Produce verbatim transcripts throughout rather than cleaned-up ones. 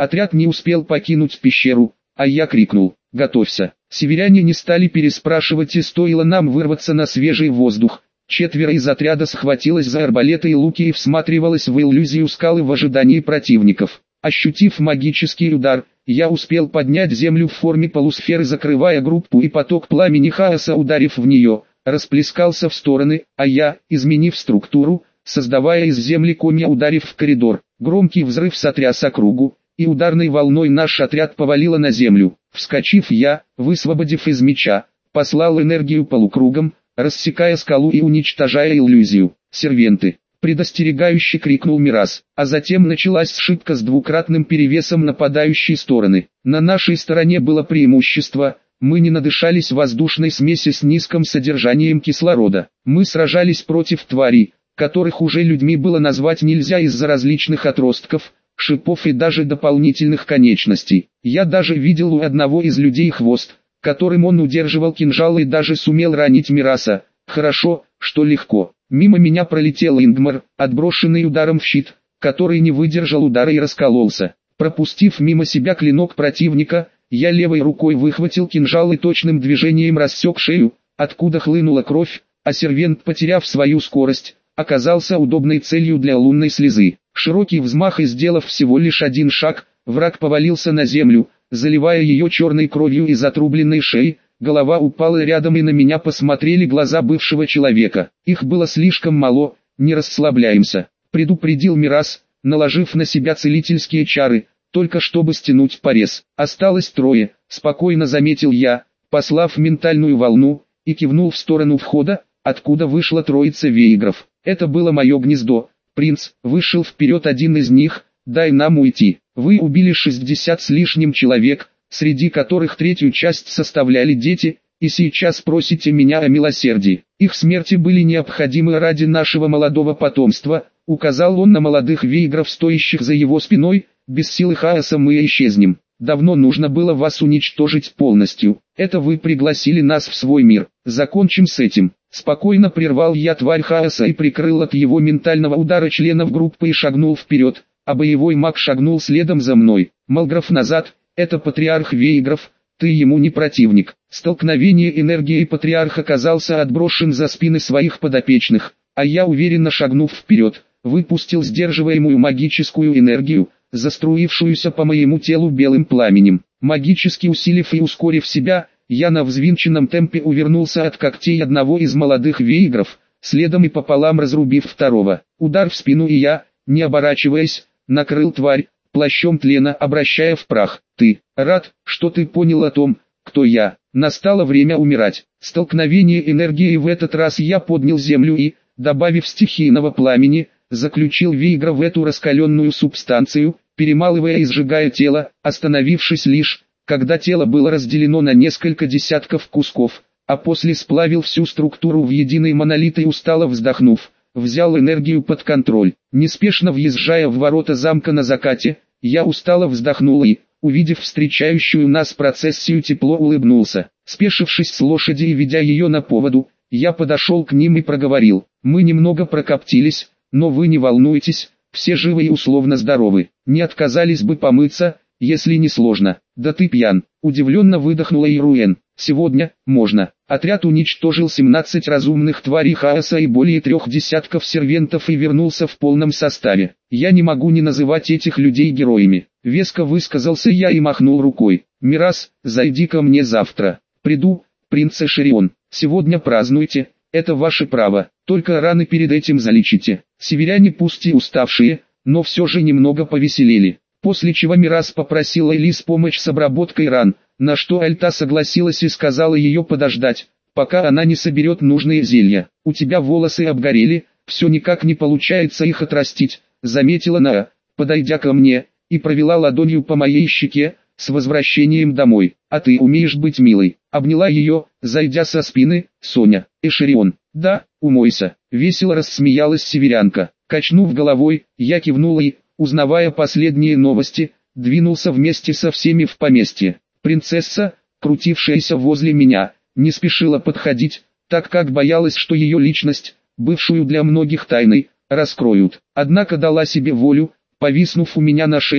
Отряд не успел покинуть пещеру, а я крикнул: «Готовься!». Северяне не стали переспрашивать, и стоило нам вырваться на свежий воздух. Четверо из отряда схватилось за арбалеты и луки и всматривалось в иллюзию скалы в ожидании противников. Ощутив магический удар, я успел поднять землю в форме полусферы, закрывая группу, и поток пламени хаоса, ударив в нее, расплескался в стороны, а я, изменив структуру, создавая из земли комья, ударив в коридор. Громкий взрыв сотряс округу, и ударной волной наш отряд повалило на землю. Вскочив, я, высвободив из меча, послал энергию полукругом, рассекая скалу и уничтожая иллюзию. «Сервенты!» — предостерегающе крикнул Мирас, а затем началась сшибка с двукратным перевесом нападающей стороны. На нашей стороне было преимущество, мы не надышались воздушной смеси с низким содержанием кислорода. Мы сражались против тварей, которых уже людьми было назвать нельзя из-за различных отростков, шипов и даже дополнительных конечностей. Я даже видел у одного из людей хвост, которым он удерживал кинжал, и даже сумел ранить Мираса. Хорошо, что легко. Мимо меня пролетел Ингмар, отброшенный ударом в щит, который не выдержал удара и раскололся. Пропустив мимо себя клинок противника, я левой рукой выхватил кинжал и точным движением рассек шею, откуда хлынула кровь, а сервент, потеряв свою скорость, оказался удобной целью для лунной слезы. Широкий взмах, и сделав всего лишь один шаг, враг повалился на землю, заливая ее черной кровью из отрубленной шеи. Голова упала рядом, и на меня посмотрели глаза бывшего человека. Их было слишком мало. «Не расслабляемся», — предупредил Мирас, наложив на себя целительские чары, только чтобы стянуть порез. «Осталось трое», — спокойно заметил я, послав ментальную волну, и кивнул в сторону входа, откуда вышла троица вейгров. Это было мое гнездо. «Принц», — вышел вперед один из них, — «дай нам уйти. Вы убили шестьдесят с лишним человек, среди которых третью часть составляли дети, и сейчас просите меня о милосердии. Их смерти были необходимы ради нашего молодого потомства», — указал он на молодых вейгров, стоящих за его спиной. «Без силы хаоса мы исчезнем. Давно нужно было вас уничтожить полностью. Это вы пригласили нас в свой мир. Закончим с этим». Спокойно прервал я тварь хаоса и прикрыл от его ментального удара членов группы и шагнул вперед, а боевой маг шагнул следом за мной. «Малграф, назад, это патриарх вейгров, ты ему не противник». Столкновение энергии, и патриарх оказался отброшен за спины своих подопечных, а я, уверенно шагнув вперед, выпустил сдерживаемую магическую энергию, заструившуюся по моему телу белым пламенем. Магически усилив и ускорив себя, я на взвинченном темпе увернулся от когтей одного из молодых вейгров, следом и пополам разрубив второго. Удар в спину, и я, не оборачиваясь, накрыл тварь плащом тлена, обращая в прах. «Ты рад, что ты понял о том, кто я?» Настало время умирать. Столкновение энергии, в этот раз я поднял землю и, добавив стихийного пламени, заключил вейгра в эту раскаленную субстанцию, перемалывая и сжигая тело, остановившись лишь, когда тело было разделено на несколько десятков кусков, а после сплавил всю структуру в единый монолит и, устало вздохнув, взял энергию под контроль. Неспешно въезжая в ворота замка на закате, я устало вздохнул и, увидев встречающую нас процессию, тепло улыбнулся. Спешившись с лошади и ведя ее на поводу, я подошел к ним и проговорил: «Мы немного прокоптились, но вы не волнуйтесь, все живы и условно здоровы. Не отказались бы помыться, если не сложно». «Да ты пьян», — удивленно выдохнула Ируэн. «Сегодня, можно». Отряд уничтожил семнадцать разумных тварей хаоса и более трех десятков сервентов и вернулся в полном составе. «Я не могу не называть этих людей героями», — веско высказался я и махнул рукой. «Мирас, зайди ко мне завтра». «Приду, принц Эшерион. Сегодня празднуйте, это ваше право, только раны перед этим залечите». Северяне, пусть и уставшие, но все же немного повеселели. После чего Мирас попросила Элис помочь с обработкой ран, на что Альта согласилась и сказала ее подождать, пока она не соберет нужные зелья. «У тебя волосы обгорели, все никак не получается их отрастить», — заметила Наа, подойдя ко мне, и провела ладонью по моей щеке. «С возвращением домой. А ты умеешь быть милой», — обняла ее, зайдя со спины, Соня. «Эшерион». «Да, умойся», — весело рассмеялась северянка. Качнув головой, я кивнул и, узнавая последние новости, двинулся вместе со всеми в поместье. Принцесса, крутившаяся возле меня, не спешила подходить, так как боялась, что ее личность, бывшую для многих тайной, раскроют. Однако дала себе волю, повиснув у меня на шее,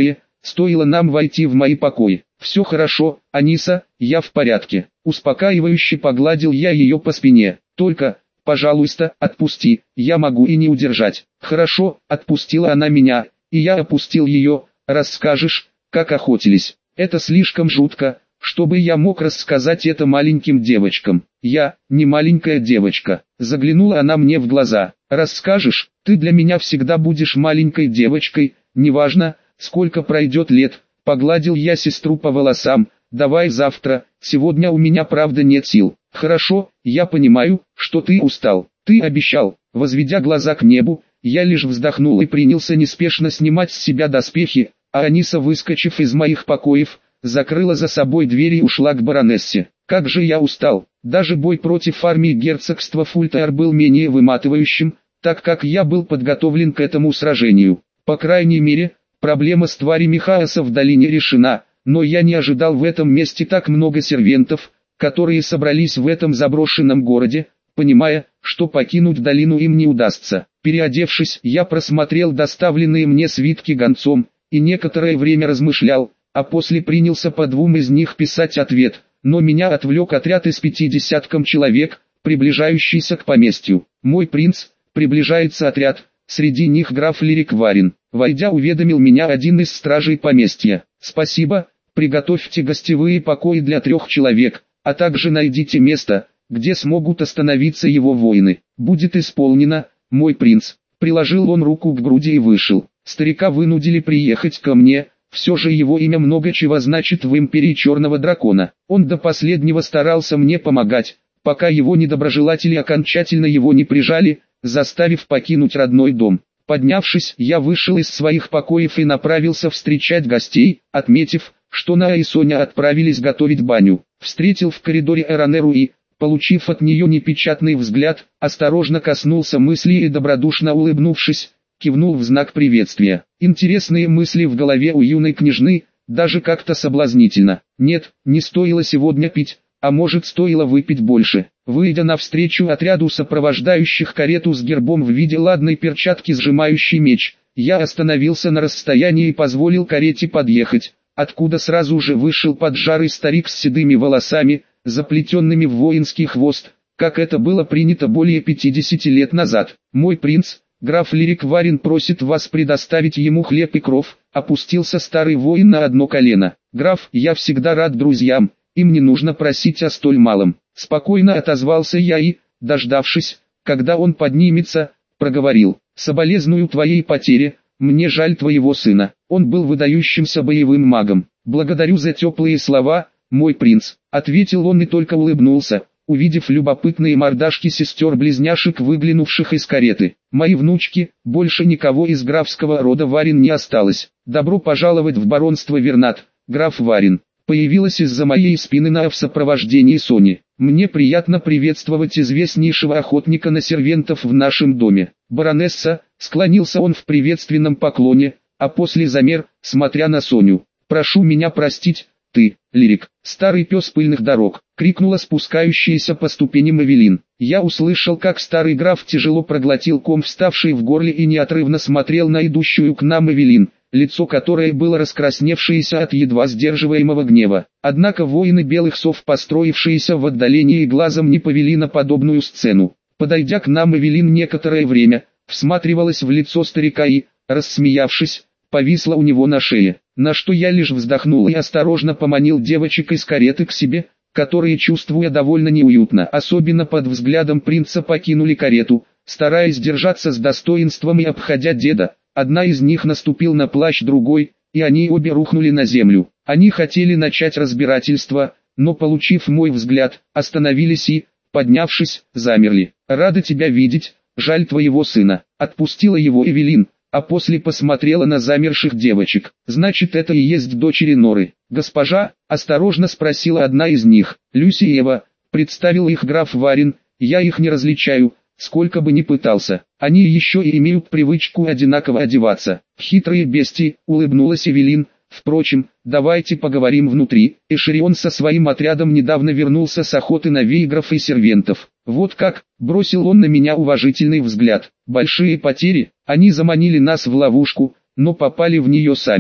стоило нам войти в мои покои. «Все хорошо, Аниса, я в порядке». Успокаивающе погладил я ее по спине. «Только, пожалуйста, отпусти, я могу и не удержать». «Хорошо», отпустила она меня, и я опустил ее. «Расскажешь, как охотились?» «Это слишком жутко, чтобы я мог рассказать это маленьким девочкам». «Я, не маленькая девочка», заглянула она мне в глаза. «Расскажешь, ты для меня всегда будешь маленькой девочкой, неважно, сколько пройдет лет». Погладил я сестру по волосам. «Давай завтра, сегодня у меня правда нет сил». «Хорошо, я понимаю, что ты устал. Ты обещал». Возведя глаза к небу, я лишь вздохнул и принялся неспешно снимать с себя доспехи, а Аниса, выскочив из моих покоев, закрыла за собой дверь и ушла к баронессе. Как же я устал. Даже бой против армии герцогства Фультайр был менее выматывающим, так как я был подготовлен к этому сражению. По крайней мере, проблема с тварями хаоса в долине решена, но я не ожидал в этом месте так много сервентов, которые собрались в этом заброшенном городе, понимая, что покинуть долину им не удастся. Переодевшись, я просмотрел доставленные мне свитки гонцом, и некоторое время размышлял, а после принялся по двум из них писать ответ, но меня отвлек отряд из пяти десятком человек, приближающийся к поместью. «Мой принц, приближается отряд, среди них граф Лирик Варин». Войдя, уведомил меня один из стражей поместья. «Спасибо, приготовьте гостевые покои для трех человек, а также найдите место, где смогут остановиться его воины». «Будет исполнено, мой принц». Приложил он руку к груди и вышел. Старика вынудили приехать ко мне, все же его имя много чего значит в империи Черного Дракона. Он до последнего старался мне помогать, пока его недоброжелатели окончательно его не прижали, заставив покинуть родной дом. Поднявшись, я вышел из своих покоев и направился встречать гостей, отметив, что Наа и Соня отправились готовить баню. Встретил в коридоре Эронеру и, получив от нее непечатный взгляд, осторожно коснулся мысли и, добродушно улыбнувшись, кивнул в знак приветствия. Интересные мысли в голове у юной княжны, даже как-то соблазнительно. Нет, не стоило сегодня пить, а может, стоило выпить больше. Выйдя навстречу отряду сопровождающих карету с гербом в виде ладной перчатки, сжимающей меч, я остановился на расстоянии и позволил карете подъехать, откуда сразу же вышел поджарый старик с седыми волосами, заплетенными в воинский хвост, как это было принято более пятидесяти лет назад. «Мой принц, граф Лирик Варин просит вас предоставить ему хлеб и кров», опустился старый воин на одно колено. «Граф, я всегда рад друзьям, им не нужно просить о столь малом». Спокойно отозвался я и, дождавшись, когда он поднимется, проговорил: «Соболезную твоей потере, мне жаль твоего сына, он был выдающимся боевым магом». «Благодарю за теплые слова, мой принц», ответил он и только улыбнулся, увидев любопытные мордашки сестер-близняшек, выглянувших из кареты. «Мои внучки, больше никого из графского рода Варин не осталось. Добро пожаловать в баронство Вернат, граф Варин». Появилась из-за моей спины Наа в сопровождении Сони. «Мне приятно приветствовать известнейшего охотника на сервентов в нашем доме. Баронесса», склонился он в приветственном поклоне, а после замер, смотря на Соню. «Прошу меня простить, ты, Лирик, старый пес пыльных дорог», крикнула спускающаяся по ступеням Эвелин. Я услышал, как старый граф тяжело проглотил ком, вставший в горле, и неотрывно смотрел на идущую к нам Эвелин, лицо которой было раскрасневшееся от едва сдерживаемого гнева. Однако воины белых сов, построившиеся в отдалении, глазом не повели на подобную сцену. Подойдя к нам, Эвелин некоторое время всматривалась в лицо старика и, рассмеявшись, повисла у него на шее, на что я лишь вздохнул и осторожно поманил девочек из кареты к себе, которые, чувствуя довольно неуютно, особенно под взглядом принца, покинули карету, стараясь держаться с достоинством и обходя деда. Одна из них наступил на плащ другой, и они обе рухнули на землю. Они хотели начать разбирательство, но, получив мой взгляд, остановились и, поднявшись, замерли. «Рада тебя видеть, жаль твоего сына», отпустила его Эвелин, а после посмотрела на замерших девочек. «Значит, это и есть дочери Норы?» «Госпожа?» – осторожно спросила одна из них. «Люси и Эва», – представил их граф Варин. «Я их не различаю, сколько бы ни пытался. Они еще и имеют привычку одинаково одеваться». «Хитрые бестии», – улыбнулась Эвелин. «Впрочем, давайте поговорим внутри». Эшерион со своим отрядом недавно вернулся с охоты на вейгров и сервентов. «Вот как», – бросил он на меня уважительный взгляд. «Большие потери, они заманили нас в ловушку, но попали в нее сами.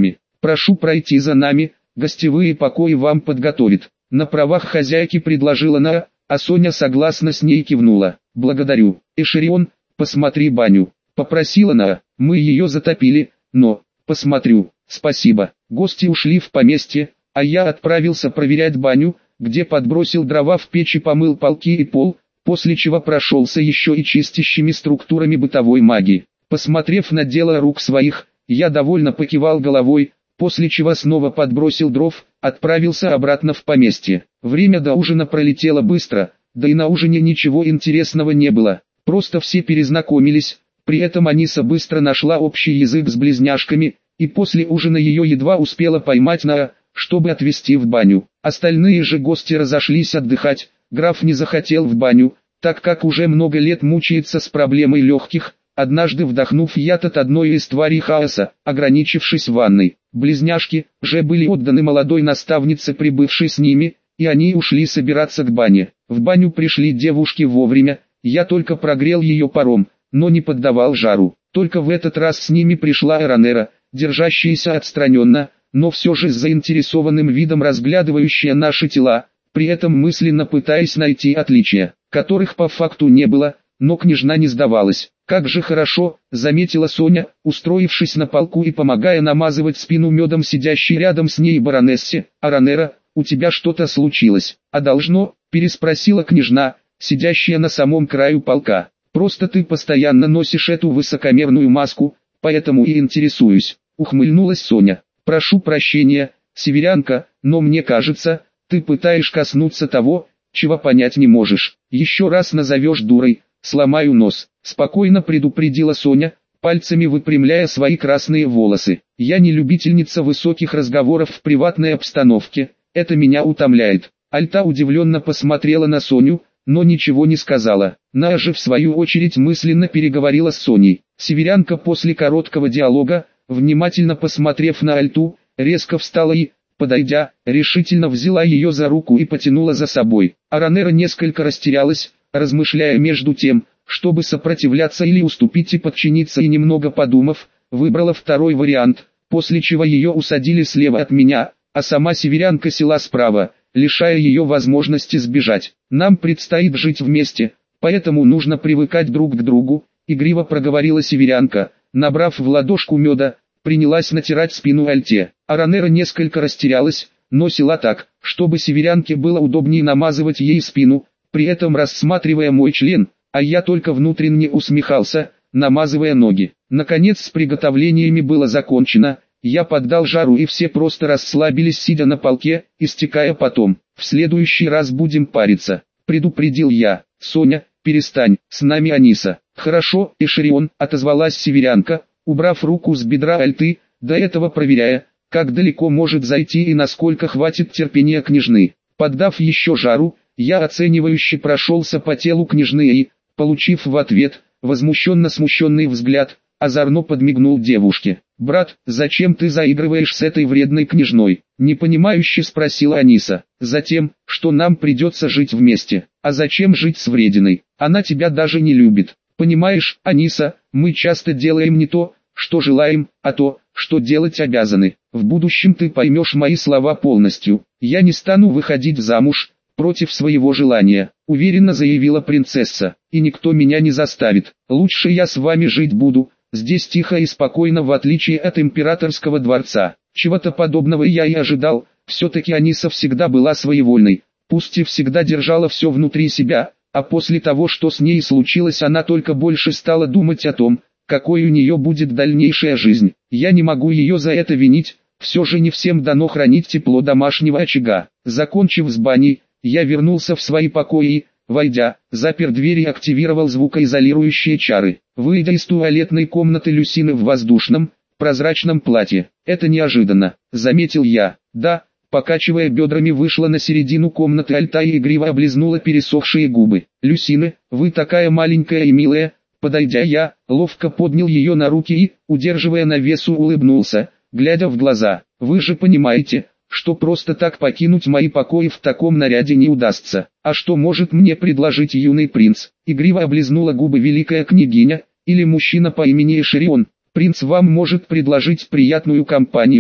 Прошу пройти за нами, гостевые покои вам подготовит. На правах хозяйки предложила Наа, а Соня согласно с ней кивнула. Благодарю. Эшерион, посмотри баню. Попросила Наа. Мы ее затопили, но... Посмотрю. Спасибо. Гости ушли в поместье, а я отправился проверять баню, где подбросил дрова в печь и помыл полки и пол, после чего прошелся еще и чистящими структурами бытовой магии. Посмотрев на дело рук своих, я довольно покивал головой, после чего снова подбросил дров, отправился обратно в поместье. Время до ужина пролетело быстро, да и на ужине ничего интересного не было, просто все перезнакомились, при этом Аниса быстро нашла общий язык с близняшками, и после ужина ее едва успела поймать Наа, чтобы отвезти в баню. Остальные же гости разошлись отдыхать, граф не захотел в баню, так как уже много лет мучается с проблемой легких, однажды вдохнув яд от одной из тварей хаоса, ограничившись ванной. Близняшки же были отданы молодой наставнице, прибывшей с ними, и они ушли собираться к бане. В баню пришли девушки вовремя, я только прогрел ее паром, но не поддавал жару. Только в этот раз с ними пришла Аранера, держащаяся отстраненно, но все же с заинтересованным видом разглядывающая наши тела, при этом мысленно пытаясь найти отличия, которых по факту не было, но княжна не сдавалась. «Как же хорошо», — заметила Соня, устроившись на полку и помогая намазывать спину медом сидящей рядом с ней баронессе. «Аранера, у тебя что-то случилось?» «А должно?» — переспросила княжна, сидящая на самом краю полка. «Просто ты постоянно носишь эту высокомерную маску, поэтому и интересуюсь», — ухмыльнулась Соня. «Прошу прощения, северянка, но мне кажется, ты пытаешь коснуться того, чего понять не можешь. Еще раз назовешь дурой, сломаю нос», — спокойно предупредила Соня, пальцами выпрямляя свои красные волосы. «Я не любительница высоких разговоров в приватной обстановке, это меня утомляет». Альта удивленно посмотрела на Соню, но ничего не сказала. Наа же в свою очередь мысленно переговорила с Соней. Северянка после короткого диалога, внимательно посмотрев на Альту, резко встала и, подойдя, решительно взяла ее за руку и потянула за собой. Аранера несколько растерялась, размышляя между тем, чтобы сопротивляться или уступить и подчиниться, и немного подумав, выбрала второй вариант, после чего ее усадили слева от меня, а сама северянка села справа, лишая ее возможности сбежать. «Нам предстоит жить вместе, поэтому нужно привыкать друг к другу», — игриво проговорила северянка, набрав в ладошку меда, принялась натирать спину Альте. Аранера несколько растерялась, но села так, чтобы северянке было удобнее намазывать ей спину, при этом рассматривая мой член, а я только внутренне усмехался, намазывая ноги. Наконец с приготовлениями было закончено, я поддал жару и все просто расслабились, сидя на полке, истекая потом. «В следующий раз будем париться», — предупредил я. «Соня, перестань, с нами Аниса». «Хорошо, Эшерион», — отозвалась северянка, убрав руку с бедра Альты, до этого проверяя, как далеко может зайти и насколько хватит терпения княжны. Поддав еще жару, я оценивающе прошелся по телу княжны и, получив в ответ возмущенно смущенный взгляд, озорно подмигнул девушке. «Брат, зачем ты заигрываешь с этой вредной княжной?» — непонимающе спросила Аниса. «Затем, что нам придется жить вместе. А зачем жить с врединой? Она тебя даже не любит. Понимаешь, Аниса, мы часто делаем не то, что желаем, а то, что делать обязаны. В будущем ты поймешь мои слова полностью. Я не стану выходить замуж против своего желания», — уверенно заявила принцесса. «И никто меня не заставит. Лучше я с вами жить буду. Здесь тихо и спокойно, в отличие от императорского дворца». Чего-то подобного я и ожидал. Все-таки Аниса всегда была своевольной, пусть и всегда держала все внутри себя, а после того, что с ней случилось, она только больше стала думать о том, какой у нее будет дальнейшая жизнь. Я не могу ее за это винить, все же не всем дано хранить тепло домашнего очага. Закончив с баней, я вернулся в свои покои и, войдя, запер дверь и активировал звукоизолирующие чары. Выйдя из туалетной комнаты Люсины в воздушном, прозрачном платье. «Это неожиданно», — заметил я. «Да», покачивая бедрами, вышла на середину комнаты Альта и игриво облизнула пересохшие губы. «Люсины, вы такая маленькая и милая». Подойдя, я ловко поднял ее на руки и, удерживая на весу, улыбнулся, глядя в глаза. «Вы же понимаете, что просто так покинуть мои покои в таком наряде не удастся. А что может мне предложить юный принц?» Игриво облизнула губы великая княгиня, или мужчина по имени Эшерион. «Принц вам может предложить приятную компанию,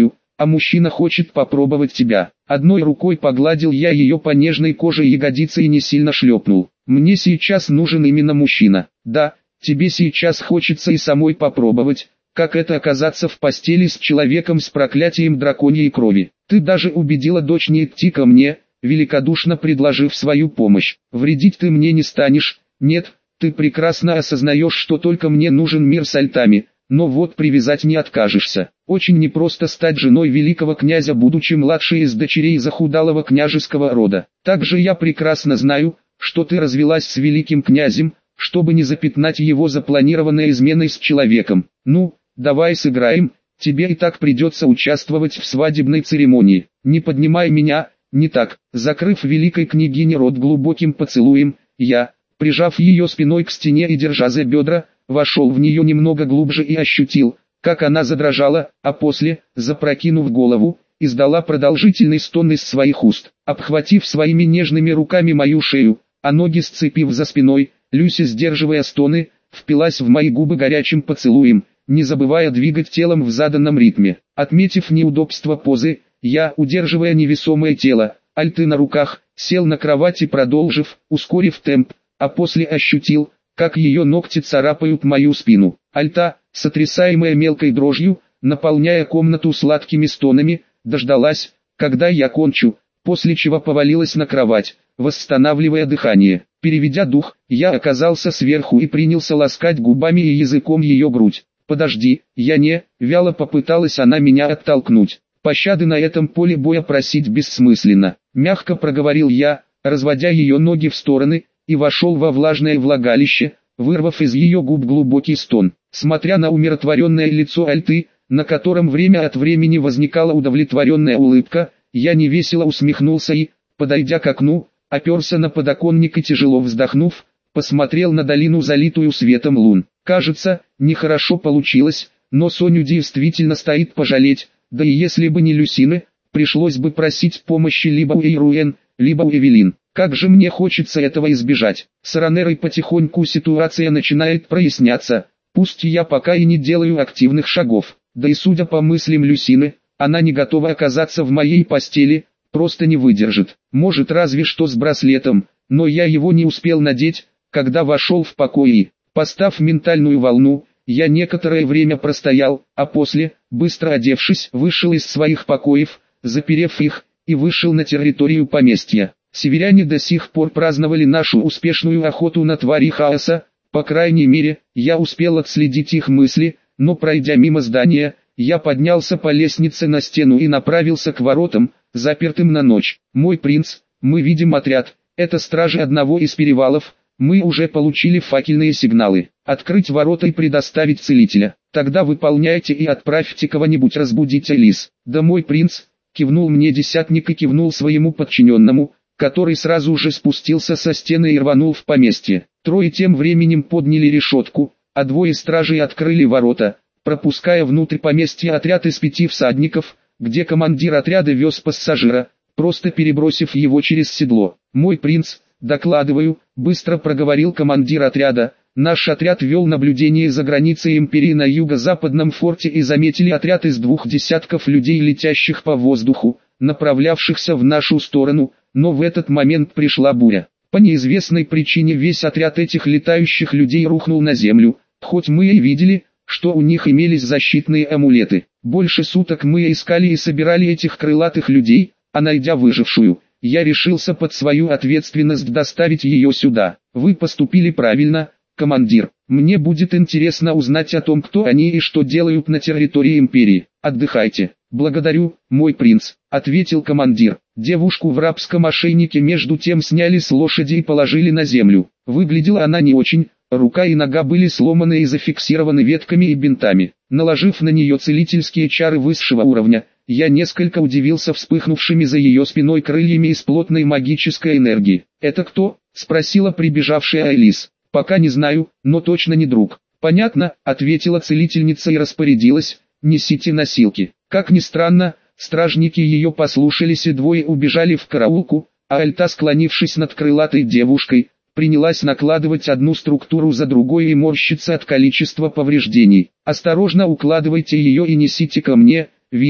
а мужчина хочет попробовать тебя. Одной рукой погладил я ее по нежной коже ягодицы и не сильно шлепнул. Мне сейчас нужен именно мужчина. Да, тебе сейчас хочется и самой попробовать, как это оказаться в постели с человеком с проклятием драконьей крови. Ты даже убедила дочь не идти ко мне, великодушно предложив свою помощь. Вредить ты мне не станешь, нет, ты прекрасно осознаешь, что только мне нужен мир с альтами, но вот привязать не откажешься. Очень непросто стать женой великого князя, будучи младшей из дочерей захудалого княжеского рода. Также я прекрасно знаю, что ты развелась с великим князем, чтобы не запятнать его запланированной изменой с человеком. Ну, давай сыграем, тебе и так придется участвовать в свадебной церемонии. Не поднимай меня, не так. Закрыв великой княгине рот глубоким поцелуем, я, прижав ее спиной к стене и держа за бедра, вошел в нее немного глубже и ощутил, как она задрожала, а после, запрокинув голову, издала продолжительный стон из своих уст. Обхватив своими нежными руками мою шею, а ноги сцепив за спиной, Люся, сдерживая стоны, впилась в мои губы горячим поцелуем, не забывая двигать телом в заданном ритме. Отметив неудобство позы, я, удерживая невесомое тело, альты на руках, сел на кровати, продолжив, ускорив темп, а после ощутил, как ее ногти царапают мою спину. Альта, сотрясаемая мелкой дрожью, наполняя комнату сладкими стонами, дождалась, когда я кончу, после чего повалилась на кровать, восстанавливая дыхание. Переведя дух, я оказался сверху и принялся ласкать губами и языком ее грудь. «Подожди, я не...» — вяло попыталась она меня оттолкнуть. Пощады на этом поле боя просить бессмысленно. Мягко проговорил я, разводя ее ноги в стороны, и вошел во влажное влагалище, вырвав из ее губ глубокий стон. Смотря на умиротворенное лицо Альты, на котором время от времени возникала удовлетворенная улыбка, я невесело усмехнулся и, подойдя к окну, оперся на подоконник и, тяжело вздохнув, посмотрел на долину, залитую светом лун. Кажется, нехорошо получилось, но Соню действительно стоит пожалеть, да и если бы не Люсины, пришлось бы просить помощи либо у Эйруэн, либо у Эвелин. Как же мне хочется этого избежать. С Ранерой потихоньку ситуация начинает проясняться, пусть я пока и не делаю активных шагов, да и судя по мыслям Люсины, она не готова оказаться в моей постели, просто не выдержит. Может, разве что с браслетом, но я его не успел надеть, когда вошел в покои. Постав ментальную волну, я некоторое время простоял, а после, быстро одевшись, вышел из своих покоев, заперев их, и вышел на территорию поместья. Северяне до сих пор праздновали нашу успешную охоту на твари хаоса, по крайней мере, я успел отследить их мысли, но пройдя мимо здания, я поднялся по лестнице на стену и направился к воротам, запертым на ночь. «Мой принц, мы видим отряд, это стражи одного из перевалов, мы уже получили факельные сигналы. Открыть ворота и предоставить целителя. Тогда выполняйте и отправьте кого-нибудь разбудить Элис». «Да, мой принц», кивнул мне десятник и кивнул своему подчиненному, который сразу же спустился со стены и рванул в поместье. Трое тем временем подняли решетку, а двое стражей открыли ворота, пропуская внутрь поместья отряд из пяти всадников, где командир отряда вез пассажира, просто перебросив его через седло. «Мой принц, докладываю», — быстро проговорил командир отряда, «наш отряд вел наблюдение за границей империи на юго-западном форте и заметили отряд из двух десятков людей, летящих по воздуху, направлявшихся в нашу сторону, но в этот момент пришла буря. По неизвестной причине весь отряд этих летающих людей рухнул на землю, хоть мы и видели, что у них имелись защитные амулеты. Больше суток мы искали и собирали этих крылатых людей, а найдя выжившую, я решился под свою ответственность доставить ее сюда. Вы поступили правильно, командир. Мне будет интересно узнать о том, кто они и что делают на территории империи. Отдыхайте». «Благодарю, мой принц», — ответил командир. Девушку в рабском ошейнике между тем сняли с лошади и положили на землю. Выглядела она не очень, рука и нога были сломаны и зафиксированы ветками и бинтами. Наложив на нее целительские чары высшего уровня, я несколько удивился вспыхнувшими за ее спиной крыльями из плотной магической энергии. «Это кто?» — спросила прибежавшая Элис. «Пока не знаю, но точно не друг». «Понятно», — ответила целительница и распорядилась, «несите носилки». Как ни странно, стражники ее послушались и двое убежали в караулку, а Альта, склонившись над крылатой девушкой, принялась накладывать одну структуру за другой и морщиться от количества повреждений. «Осторожно укладывайте ее и несите ко мне», видя,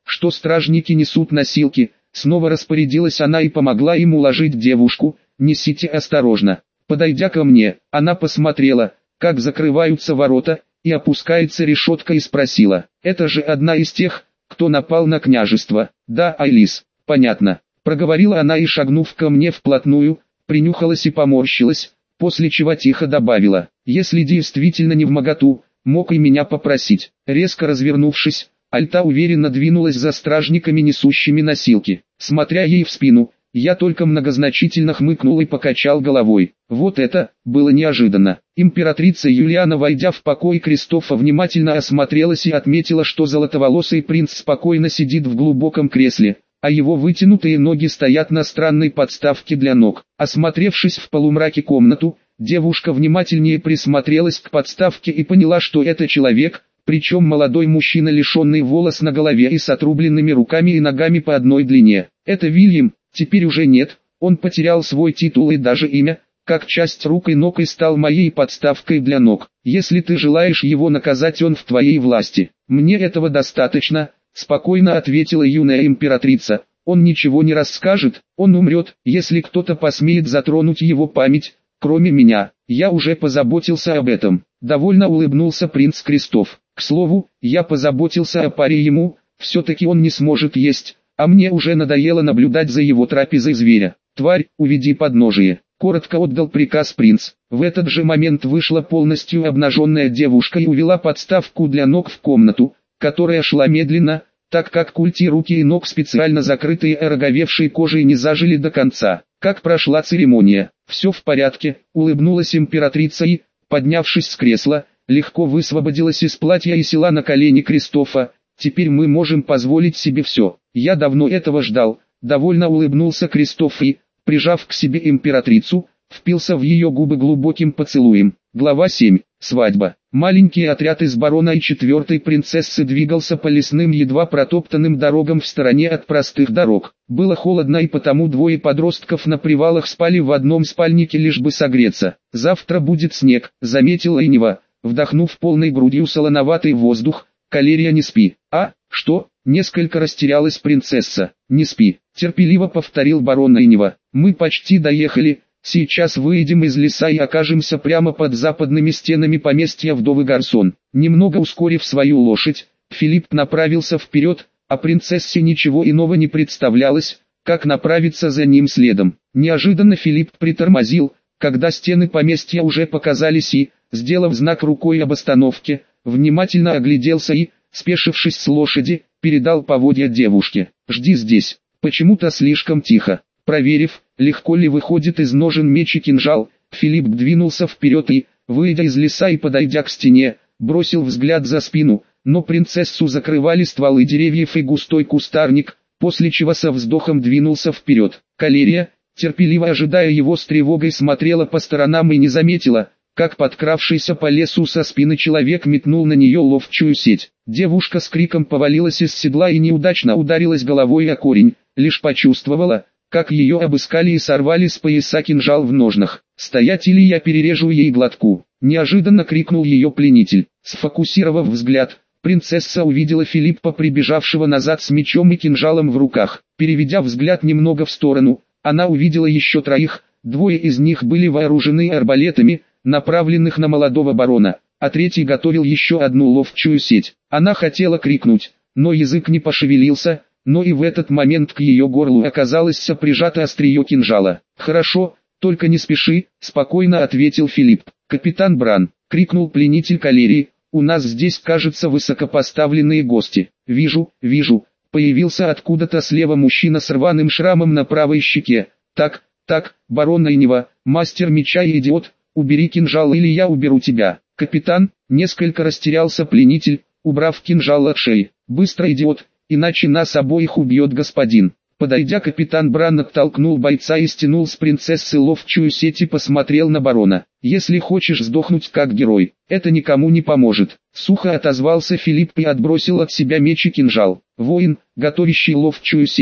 что стражники несут носилки. Снова распорядилась она и помогла им уложить девушку. «Несите осторожно». Подойдя ко мне, она посмотрела, как закрываются ворота, и опускается решетка, и спросила: «Это же одна из тех, кто напал на княжество?» «Да, Айлис, понятно», — проговорила она и, шагнув ко мне вплотную, принюхалась и поморщилась, после чего тихо добавила: «Если действительно не вмоготу, мог и меня попросить». Резко развернувшись, Альта уверенно двинулась за стражниками, несущими носилки. Смотря ей в спину, я только многозначительно хмыкнул и покачал головой. Вот это было неожиданно. Императрица Юлиана, войдя в покой Кристофа, внимательно осмотрелась и отметила, что золотоволосый принц спокойно сидит в глубоком кресле, а его вытянутые ноги стоят на странной подставке для ног. Осмотревшись в полумраке комнату, девушка внимательнее присмотрелась к подставке и поняла, что это человек, причем молодой мужчина, лишенный волос на голове и с отрубленными руками и ногами по одной длине. Это Вильям, теперь уже нет, он потерял свой титул и даже имя, как часть рук и ног, и стал моей подставкой для ног. Если ты желаешь его наказать, он в твоей власти. Мне этого достаточно, спокойно ответила юная императрица. Он ничего не расскажет, он умрет, если кто-то посмеет затронуть его память, кроме меня. Я уже позаботился об этом. Довольно улыбнулся принц Кристоф. К слову, я позаботился о паре ему, все-таки он не сможет есть, а мне уже надоело наблюдать за его трапезой зверя. Тварь, уведи подножие. Коротко отдал приказ принц. В этот же момент вышла полностью обнаженная девушка и увела подставку для ног в комнату, которая шла медленно, так как культи руки и ног, специально закрытые ороговевшей кожей, не зажили до конца. Как прошла церемония? Все в порядке, улыбнулась императрица и, поднявшись с кресла, легко высвободилась из платья и села на колени Кристофа. Теперь мы можем позволить себе все. Я давно этого ждал. Довольно улыбнулся Кристоф и, прижав к себе императрицу, впился в ее губы глубоким поцелуем. Глава семь. Свадьба. Маленький отряд из барона и четвертой принцессы двигался по лесным, едва протоптанным дорогам в стороне от простых дорог. Было холодно, и потому двое подростков на привалах спали в одном спальнике, лишь бы согреться. «Завтра будет снег», — заметила Инева, вдохнув полной грудью солоноватый воздух. «Калерия, не спи». «А, что?» — несколько растерялась принцесса. «Не спи», — терпеливо повторил барон Инева. «Мы почти доехали. Сейчас выйдем из леса и окажемся прямо под западными стенами поместья вдовы Гарсон». Немного ускорив свою лошадь, Филипп направился вперед, а принцессе ничего иного не представлялось, как направиться за ним следом. Неожиданно Филипп притормозил, когда стены поместья уже показались, и, сделав знак рукой об остановке, внимательно огляделся и, спешившись с лошади, передал поводья девушке. «Жди здесь». Почему-то слишком тихо. Проверив, легко ли выходит из ножен меч и кинжал, Филипп двинулся вперед и, выйдя из леса и подойдя к стене, бросил взгляд за спину, но принцессу закрывали стволы деревьев и густой кустарник, после чего со вздохом двинулся вперед. Калерия, терпеливо ожидая его, с тревогой смотрела по сторонам и не заметила, как подкравшийся по лесу со спины человек метнул на нее ловчую сеть. Девушка с криком повалилась из седла и неудачно ударилась головой о корень, лишь почувствовала, как ее обыскали и сорвали с пояса кинжал в ножнах. «Стоять, или я перережу ей глотку!» — неожиданно крикнул ее пленитель. Сфокусировав взгляд, принцесса увидела Филиппа, прибежавшего назад с мечом и кинжалом в руках. Переведя взгляд немного в сторону, она увидела еще троих, двое из них были вооружены арбалетами, направленных на молодого барона, а третий готовил еще одну ловчую сеть. Она хотела крикнуть, но язык не пошевелился, но и в этот момент к ее горлу оказалось прижато острие кинжала. «Хорошо, только не спеши», — спокойно ответил Филипп. «Капитан Бран», — крикнул пленитель Калерии, — «у нас здесь, кажется, высокопоставленные гости». «Вижу, вижу», — появился откуда-то слева мужчина с рваным шрамом на правой щеке. «Так, так, барон Инева, мастер меча и идиот, убери кинжал, или я уберу тебя». «Капитан», — несколько растерялся пленитель, убрав кинжал от шеи. «Быстро, идиот, иначе нас обоих убьет господин». Подойдя, капитан Бран оттолкнул бойца и стянул с принцессы ловчую сеть и посмотрел на барона. «Если хочешь сдохнуть как герой, это никому не поможет», — сухо отозвался Филипп и отбросил от себя меч и кинжал. Воин, готовящий ловчую сеть,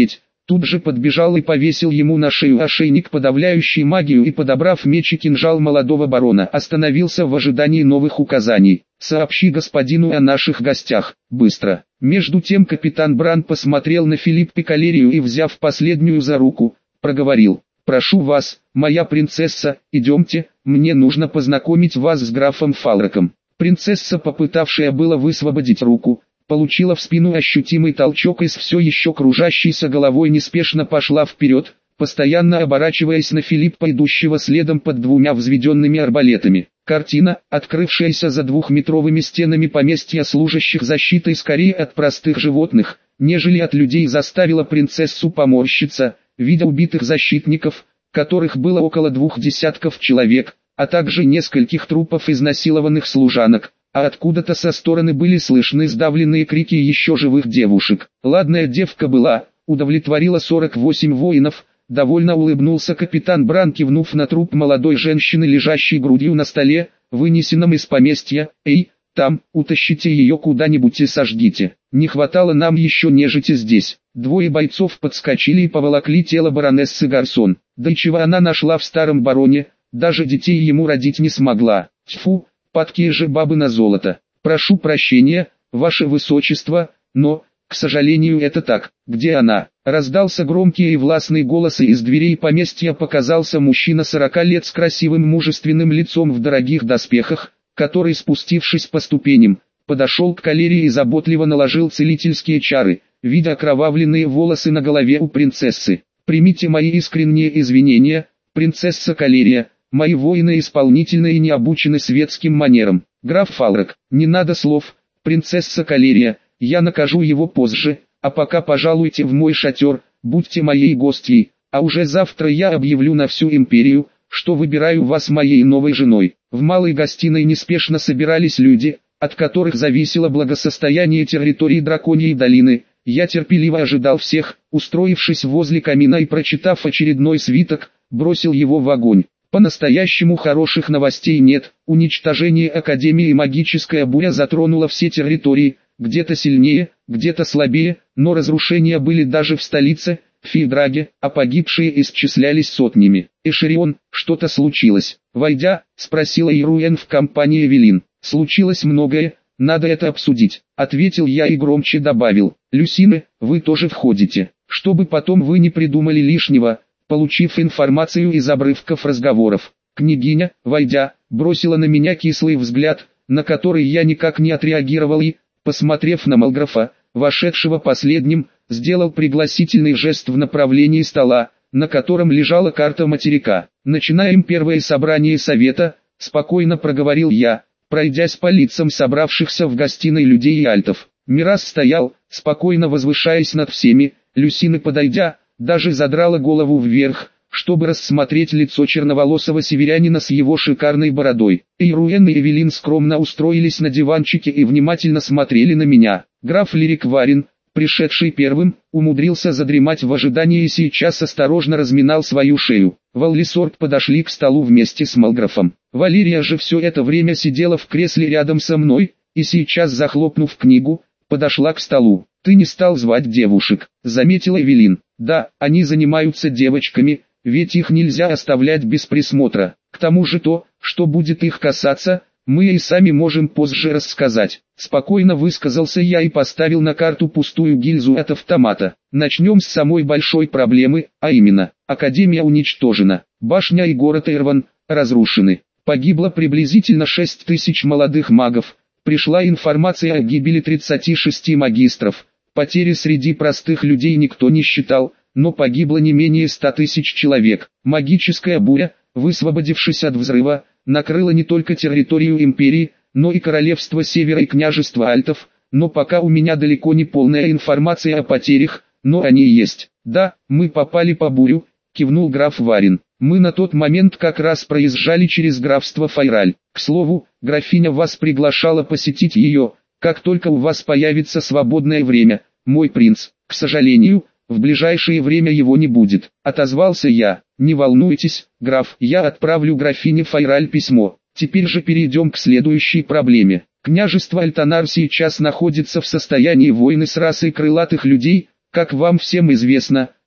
тут же подбежал и повесил ему на шею ошейник, подавляющий магию, и, подобрав меч и кинжал молодого барона, остановился в ожидании новых указаний. «Сообщи господину о наших гостях, быстро». Между тем капитан Бран посмотрел на Филиппа Калерию и, взяв последнюю за руку, проговорил: «Прошу вас, моя принцесса, идемте, мне нужно познакомить вас с графом Фалраком». Принцесса, попытавшая было высвободить руку, получила в спину ощутимый толчок и с все еще кружащейся головой неспешно пошла вперед, постоянно оборачиваясь на Филиппа, идущего следом под двумя взведенными арбалетами. Картина, открывшаяся за двухметровыми стенами поместья служащих защитой скорее от простых животных, нежели от людей, заставила принцессу поморщиться, видя убитых защитников, которых было около двух десятков человек, а также нескольких трупов изнасилованных служанок, а откуда-то со стороны были слышны сдавленные крики еще живых девушек. Ладная девка была, удовлетворила сорок восемь воинов, довольно улыбнулся капитан Бран, кивнув на труп молодой женщины, лежащей грудью на столе, вынесенном из поместья. «Эй, там, утащите ее куда-нибудь и сожгите. Не хватало нам еще нежити здесь». Двое бойцов подскочили и поволокли тело баронессы Гарсон. Да и чего она нашла в старом бароне, даже детей ему родить не смогла. Тьфу, падкие же бабы на золото. «Прошу прощения, ваше высочество, но, к сожалению, это так. Где она?» Раздался громкий и властный голос, и из дверей поместья показался мужчина сорока лет с красивым мужественным лицом в дорогих доспехах, который, спустившись по ступеням, подошел к Калерии и заботливо наложил целительские чары, видя окровавленные волосы на голове у принцессы. «Примите мои искренние извинения, принцесса Калерия, мои воины исполнительны и не обучены светским манерам. Граф Фалрак, не надо слов, принцесса Калерия, я накажу его позже, а пока пожалуйте в мой шатер, будьте моей гостьей, а уже завтра я объявлю на всю империю, что выбираю вас моей новой женой». В малой гостиной неспешно собирались люди, от которых зависело благосостояние территории Драконьей долины. Я терпеливо ожидал всех, устроившись возле камина и, прочитав очередной свиток, бросил его в огонь. По-настоящему хороших новостей нет. Уничтожение Академии и магическая буря затронула все территории, где-то сильнее, где-то слабее, но разрушения были даже в столице, Фейдраге, а погибшие исчислялись сотнями. «Эшерион, что-то случилось?» Войдя, спросила Ируэн в компании Эвелин. «Случилось многое, надо это обсудить», — ответил я и громче добавил: «Люсины, вы тоже входите, чтобы потом вы не придумали лишнего, получив информацию из обрывков разговоров». Княгиня, войдя, бросила на меня кислый взгляд, на который я никак не отреагировал и, посмотрев на Малграфа, вошедшего последним, сделал пригласительный жест в направлении стола, на котором лежала карта материка. «Начинаем первое собрание совета», — спокойно проговорил я, пройдясь по лицам собравшихся в гостиной людей и альтов. Мирас стоял, спокойно возвышаясь над всеми. Люсина, подойдя, даже задрала голову вверх, чтобы рассмотреть лицо черноволосого северянина с его шикарной бородой. Ируэн и Эвелин скромно устроились на диванчике и внимательно смотрели на меня. Граф Лирик Варин, пришедший первым, умудрился задремать в ожидании и сейчас осторожно разминал свою шею. Валлисорд подошли к столу вместе с Малграфом. Валерия же все это время сидела в кресле рядом со мной, и сейчас, захлопнув книгу, подошла к столу. «Ты не стал звать девушек», — заметила Эвелин. «Да, они занимаются девочками, ведь их нельзя оставлять без присмотра. К тому же то, что будет их касаться, мы и сами можем позже рассказать». Спокойно высказался я и поставил на карту пустую гильзу от автомата. Начнем с самой большой проблемы, а именно, Академия уничтожена, башня и город Эрван разрушены. Погибло приблизительно шесть тысяч молодых магов. Пришла информация о гибели тридцати шести магистров. Потери среди простых людей никто не считал, но погибло не менее ста тысяч человек. Магическая буря, высвободившись от взрыва, накрыла не только территорию империи, но и королевство Севера и княжество Альтов, но пока у меня далеко не полная информация о потерях, но они есть. «Да, мы попали по бурю», — кивнул граф Варин. «Мы на тот момент как раз проезжали через графство Файраль. К слову, графиня вас приглашала посетить ее, как только у вас появится свободное время, мой принц. К сожалению, в ближайшее время его не будет», — отозвался я. «Не волнуйтесь, граф, я отправлю графине Файраль письмо». Теперь же перейдем к следующей проблеме. Княжество Альтанар сейчас находится в состоянии войны с расой крылатых людей. Как вам всем известно,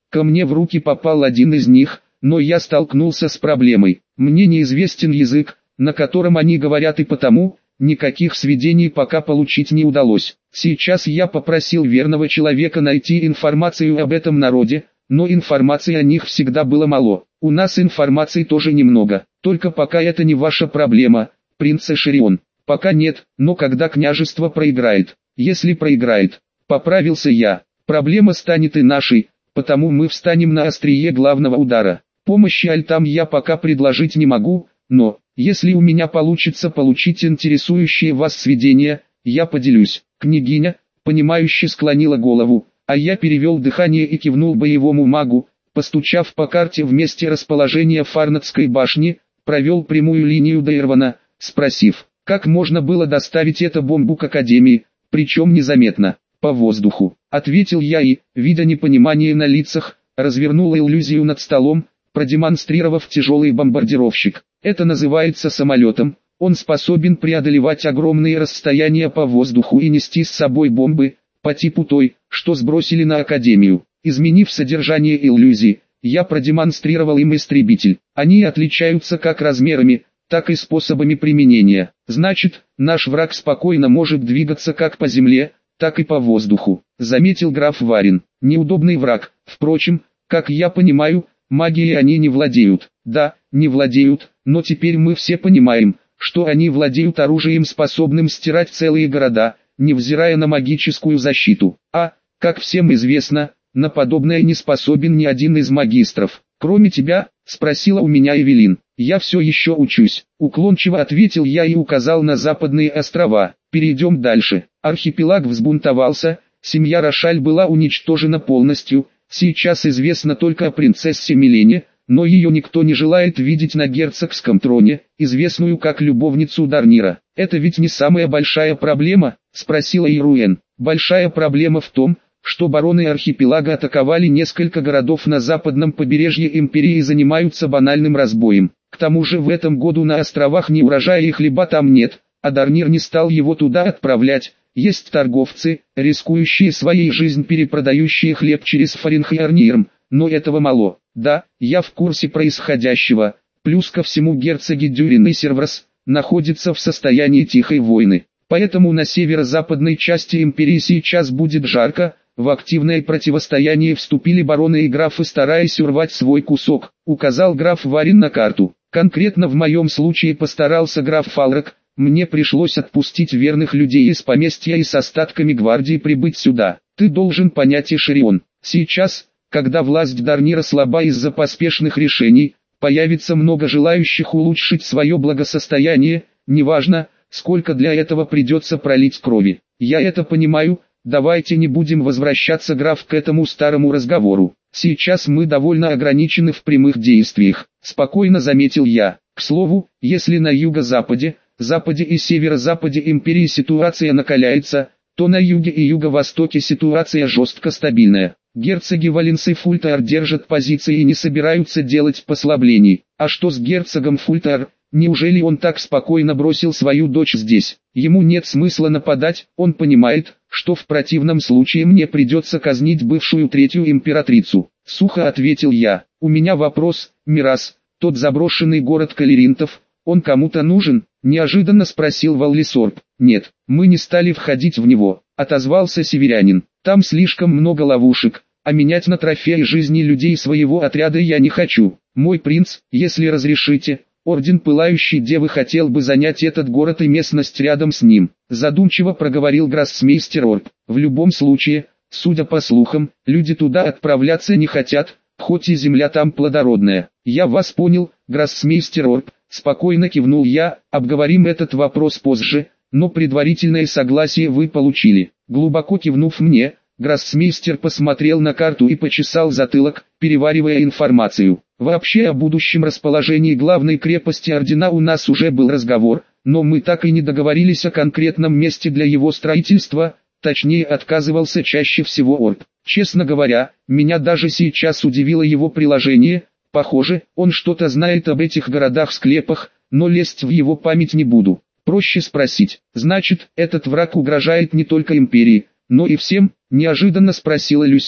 Ко мне в руки попал один из них, но я столкнулся с проблемой. Мне неизвестен язык, на котором они говорят, и потому никаких сведений пока получить не удалось. Сейчас я попросил верного человека найти информацию об этом народе, но информации о них всегда было мало. У нас информации тоже немного, только пока это не ваша проблема, принц Эшерион. Пока нет, но когда княжество проиграет, если проиграет, поправился я, проблема станет и нашей, потому мы встанем на острие главного удара. Помощи альтам я пока предложить не могу, но, если у меня получится получить интересующие вас сведения, я поделюсь. Княгиня, понимающе склонила голову, а я перевел дыхание и кивнул боевому магу, постучав по карте в месте расположения Фарнадской башни, провел прямую линию до Ирвана, спросив, как можно было доставить эту бомбу к Академии, причем незаметно, по воздуху. Ответил я и, видя непонимание на лицах, развернул иллюзию над столом, продемонстрировав тяжелый бомбардировщик. Это называется самолетом, он способен преодолевать огромные расстояния по воздуху и нести с собой бомбы, по типу той, что сбросили на Академию. Изменив содержание иллюзии, я продемонстрировал им истребитель. Они отличаются как размерами, так и способами применения. Значит, наш враг спокойно может двигаться как по земле, так и по воздуху, заметил граф Варин. Неудобный враг, впрочем, как я понимаю, магией они не владеют. Да, не владеют, но теперь мы все понимаем, что они владеют оружием, способным стирать целые города, невзирая на магическую защиту. А, как всем известно, на подобное не способен ни один из магистров. Кроме тебя, спросила у меня Эвелин. Я все еще учусь, уклончиво ответил я и указал на западные острова. Перейдем дальше. Архипелаг взбунтовался, семья Рошаль была уничтожена полностью. Сейчас известно только о принцессе Милене, но ее никто не желает видеть на герцогском троне, известную как любовницу Дарнира. Это ведь не самая большая проблема, спросила Ируэн. Большая проблема в том, что бароны архипелага атаковали несколько городов на западном побережье империи и занимаются банальным разбоем. К тому же в этом году на островах ни урожая и хлеба там нет, а Дарнир не стал его туда отправлять. Есть торговцы, рискующие своей жизнью, перепродающие хлеб через Фаренхайрнирм, но этого мало. Да, я в курсе происходящего, плюс ко всему герцоги Дюрин и Серврос находятся в состоянии тихой войны. Поэтому на северо-западной части империи сейчас будет жарко. В активное противостояние вступили бароны и графы, стараясь урвать свой кусок, указал граф Варин на карту. Конкретно в моем случае постарался граф Фалрак. Мне пришлось отпустить верных людей из поместья и с остатками гвардии прибыть сюда. Ты должен понять, Эшерион, сейчас, когда власть Дарнира слаба из-за поспешных решений, появится много желающих улучшить свое благосостояние, неважно, сколько для этого придется пролить крови. Я это понимаю. Давайте не будем возвращаться, граф, к этому старому разговору. Сейчас мы довольно ограничены в прямых действиях, спокойно заметил я. К слову, если на юго-западе, западе и северо-западе империи ситуация накаляется, то на юге и юго-востоке ситуация жестко стабильная. Герцоги Валенс и Фультар держат позиции и не собираются делать послаблений. А что с герцогом Фультар? Неужели он так спокойно бросил свою дочь здесь? Ему нет смысла нападать, он понимает, что в противном случае мне придется казнить бывшую третью императрицу. Сухо ответил я. У меня вопрос, Мирас, тот заброшенный город Калеринтов, он кому-то нужен? Неожиданно спросил Валлисорб. Нет, мы не стали входить в него, отозвался северянин. Там слишком много ловушек, а менять на трофеи жизни людей своего отряда я не хочу. Мой принц, если разрешите, Орден Пылающей Девы хотел бы занять этот город и местность рядом с ним, задумчиво проговорил гроссмейстер Орб. В любом случае, судя по слухам, люди туда отправляться не хотят, хоть и земля там плодородная. Я вас понял, гроссмейстер Орб, спокойно кивнул я, обговорим этот вопрос позже, но предварительное согласие вы получили. Глубоко кивнув мне, гроссмейстер посмотрел на карту и почесал затылок, переваривая информацию. Вообще о будущем расположении главной крепости Ордена у нас уже был разговор, но мы так и не договорились о конкретном месте для его строительства, точнее отказывался чаще всего Орб. Честно говоря, меня даже сейчас удивило его приложение, похоже, он что-то знает об этих городах-склепах, но лезть в его память не буду. Проще спросить, значит, этот враг угрожает не только империи, но и всем, неожиданно спросила Люсина.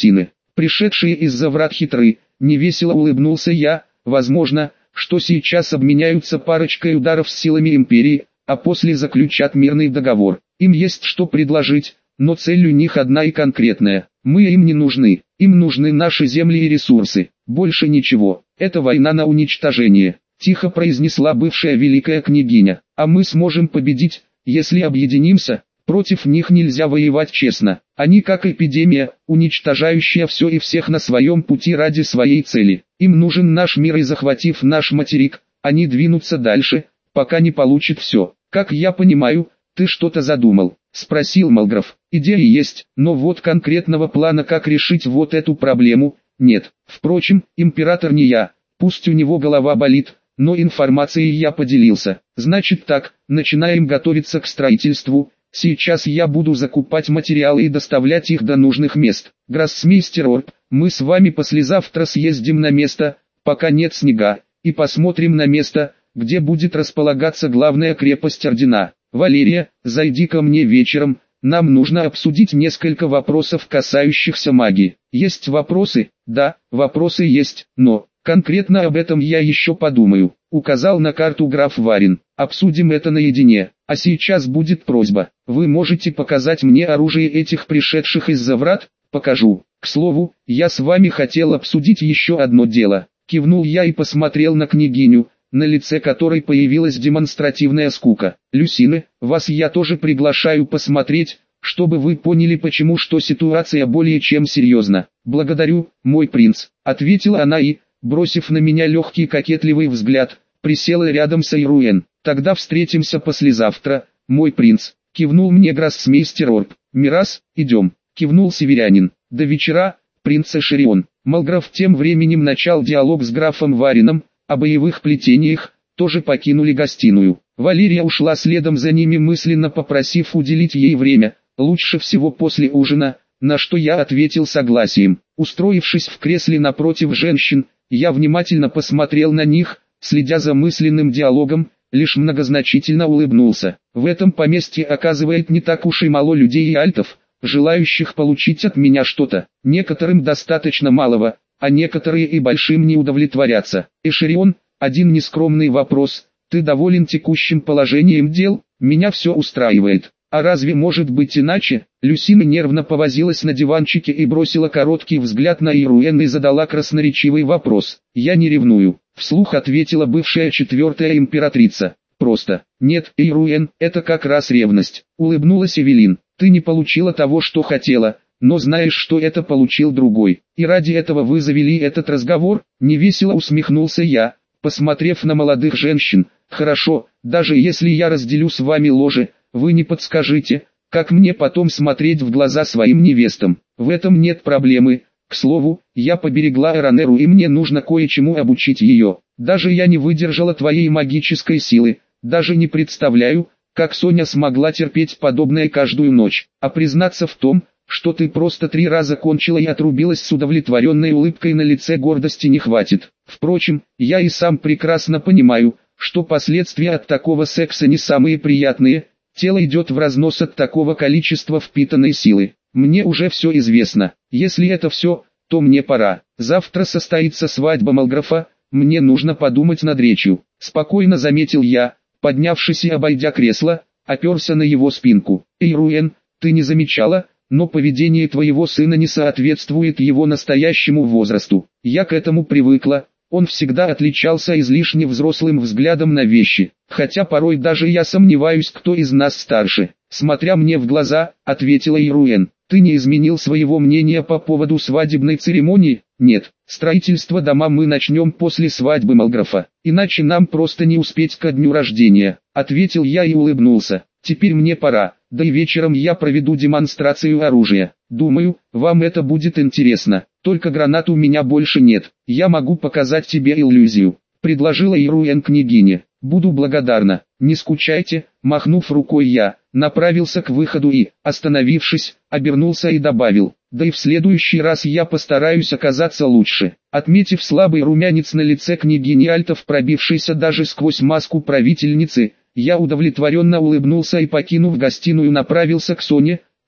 Пришедшие из-за врат хитры, невесело улыбнулся я, возможно, что сейчас обменяются парочкой ударов с силами империи, а после заключат мирный договор. Им есть что предложить, но цель у них одна и конкретная. Мы им не нужны, им нужны наши земли и ресурсы, больше ничего. Это война на уничтожение, тихо произнесла бывшая великая княгиня. А мы сможем победить, если объединимся. Против них нельзя воевать честно. Они как эпидемия, уничтожающая все и всех на своем пути ради своей цели. Им нужен наш мир, и захватив наш материк, они двинутся дальше, пока не получат все. Как я понимаю, ты что-то задумал? Спросил Малграф. Идея есть, но вот конкретного плана, как решить вот эту проблему, нет. Впрочем, император не я, пусть у него голова болит, но информацией я поделился. Значит так, начинаем готовиться к строительству. Сейчас я буду закупать материалы и доставлять их до нужных мест. Гроссмейстер Орб, мы с вами послезавтра съездим на место, пока нет снега, и посмотрим на место, где будет располагаться главная крепость Ордена. Валерия, зайди ко мне вечером, нам нужно обсудить несколько вопросов, касающихся магии. Есть вопросы? Да, вопросы есть, но конкретно об этом я еще подумаю. Указал на карту граф Варин. Обсудим это наедине. А сейчас будет просьба. Вы можете показать мне оружие этих пришедших из-за врат? Покажу. К слову, я с вами хотел обсудить еще одно дело. Кивнул я и посмотрел на княгиню, на лице которой появилась демонстративная скука. Люсины, вас я тоже приглашаю посмотреть, чтобы вы поняли, почему что ситуация более чем серьезна. Благодарю, мой принц, ответила она и, бросив на меня легкий кокетливый взгляд, присела рядом с Ируэн. Тогда встретимся послезавтра, мой принц, кивнул мне гроссмейстер Орб. Мирас, идем, кивнул северянин. До вечера, принц Эшерион. Малграф тем временем начал диалог с графом Варином, о боевых плетениях, тоже покинули гостиную. Валерия ушла следом за ними, мысленно попросив уделить ей время, лучше всего после ужина, на что я ответил согласием. Устроившись в кресле напротив женщин, я внимательно посмотрел на них, следя за мысленным диалогом, лишь многозначительно улыбнулся. В этом поместье оказывает не так уж и мало людей и альтов, желающих получить от меня что-то. Некоторым достаточно малого, а некоторые и большим не удовлетворятся. Эшерион, один нескромный вопрос. Ты доволен текущим положением дел? Меня все устраивает. А разве может быть иначе? Люсина нервно повозилась на диванчике и бросила короткий взгляд на Ируэн и задала красноречивый вопрос. Я не ревную, вслух ответила бывшая четвертая императрица. Просто, нет, Ируэн, это как раз ревность. Улыбнулась Эвелин. Ты не получила того, что хотела, но знаешь, что это получил другой. И ради этого вы завели этот разговор? Невесело усмехнулся я, посмотрев на молодых женщин. Хорошо, даже если я разделю с вами ложе, вы не подскажете, как мне потом смотреть в глаза своим невестам. В этом нет проблемы. К слову, я поберегла Эранеру, и мне нужно кое-чему обучить ее. Даже я не выдержала твоей магической силы. Даже не представляю, как Соня смогла терпеть подобное каждую ночь. А признаться в том, что ты просто три раза кончила и отрубилась с удовлетворенной улыбкой на лице, гордости не хватит. Впрочем, я и сам прекрасно понимаю, что последствия от такого секса не самые приятные. Тело идет в разнос от такого количества впитанной силы. Мне уже все известно. Если это все, то мне пора. Завтра состоится свадьба Малграфа, мне нужно подумать над речью. Спокойно заметил я, поднявшись и обойдя кресло, оперся на его спинку. Ируэн, ты не замечала, но поведение твоего сына не соответствует его настоящему возрасту. Я к этому привыкла. Он всегда отличался излишне взрослым взглядом на вещи, хотя порой даже я сомневаюсь, кто из нас старше. Смотря мне в глаза, ответила Ируэн, ты не изменил своего мнения по поводу свадебной церемонии? Нет, строительство дома мы начнем после свадьбы Малграфа, иначе нам просто не успеть ко дню рождения, ответил я и улыбнулся. Теперь мне пора, да и вечером я проведу демонстрацию оружия. Думаю, вам это будет интересно. Только гранат у меня больше нет. Я могу показать тебе иллюзию, предложила Ируэн княгине. Буду благодарна. Не скучайте. Махнув рукой, я направился к выходу и, остановившись, обернулся и добавил: да и в следующий раз я постараюсь оказаться лучше. Отметив слабый румянец на лице княгини Альтов, пробившийся даже сквозь маску правительницы, я удовлетворенно улыбнулся и, покинув гостиную, направился к Соне.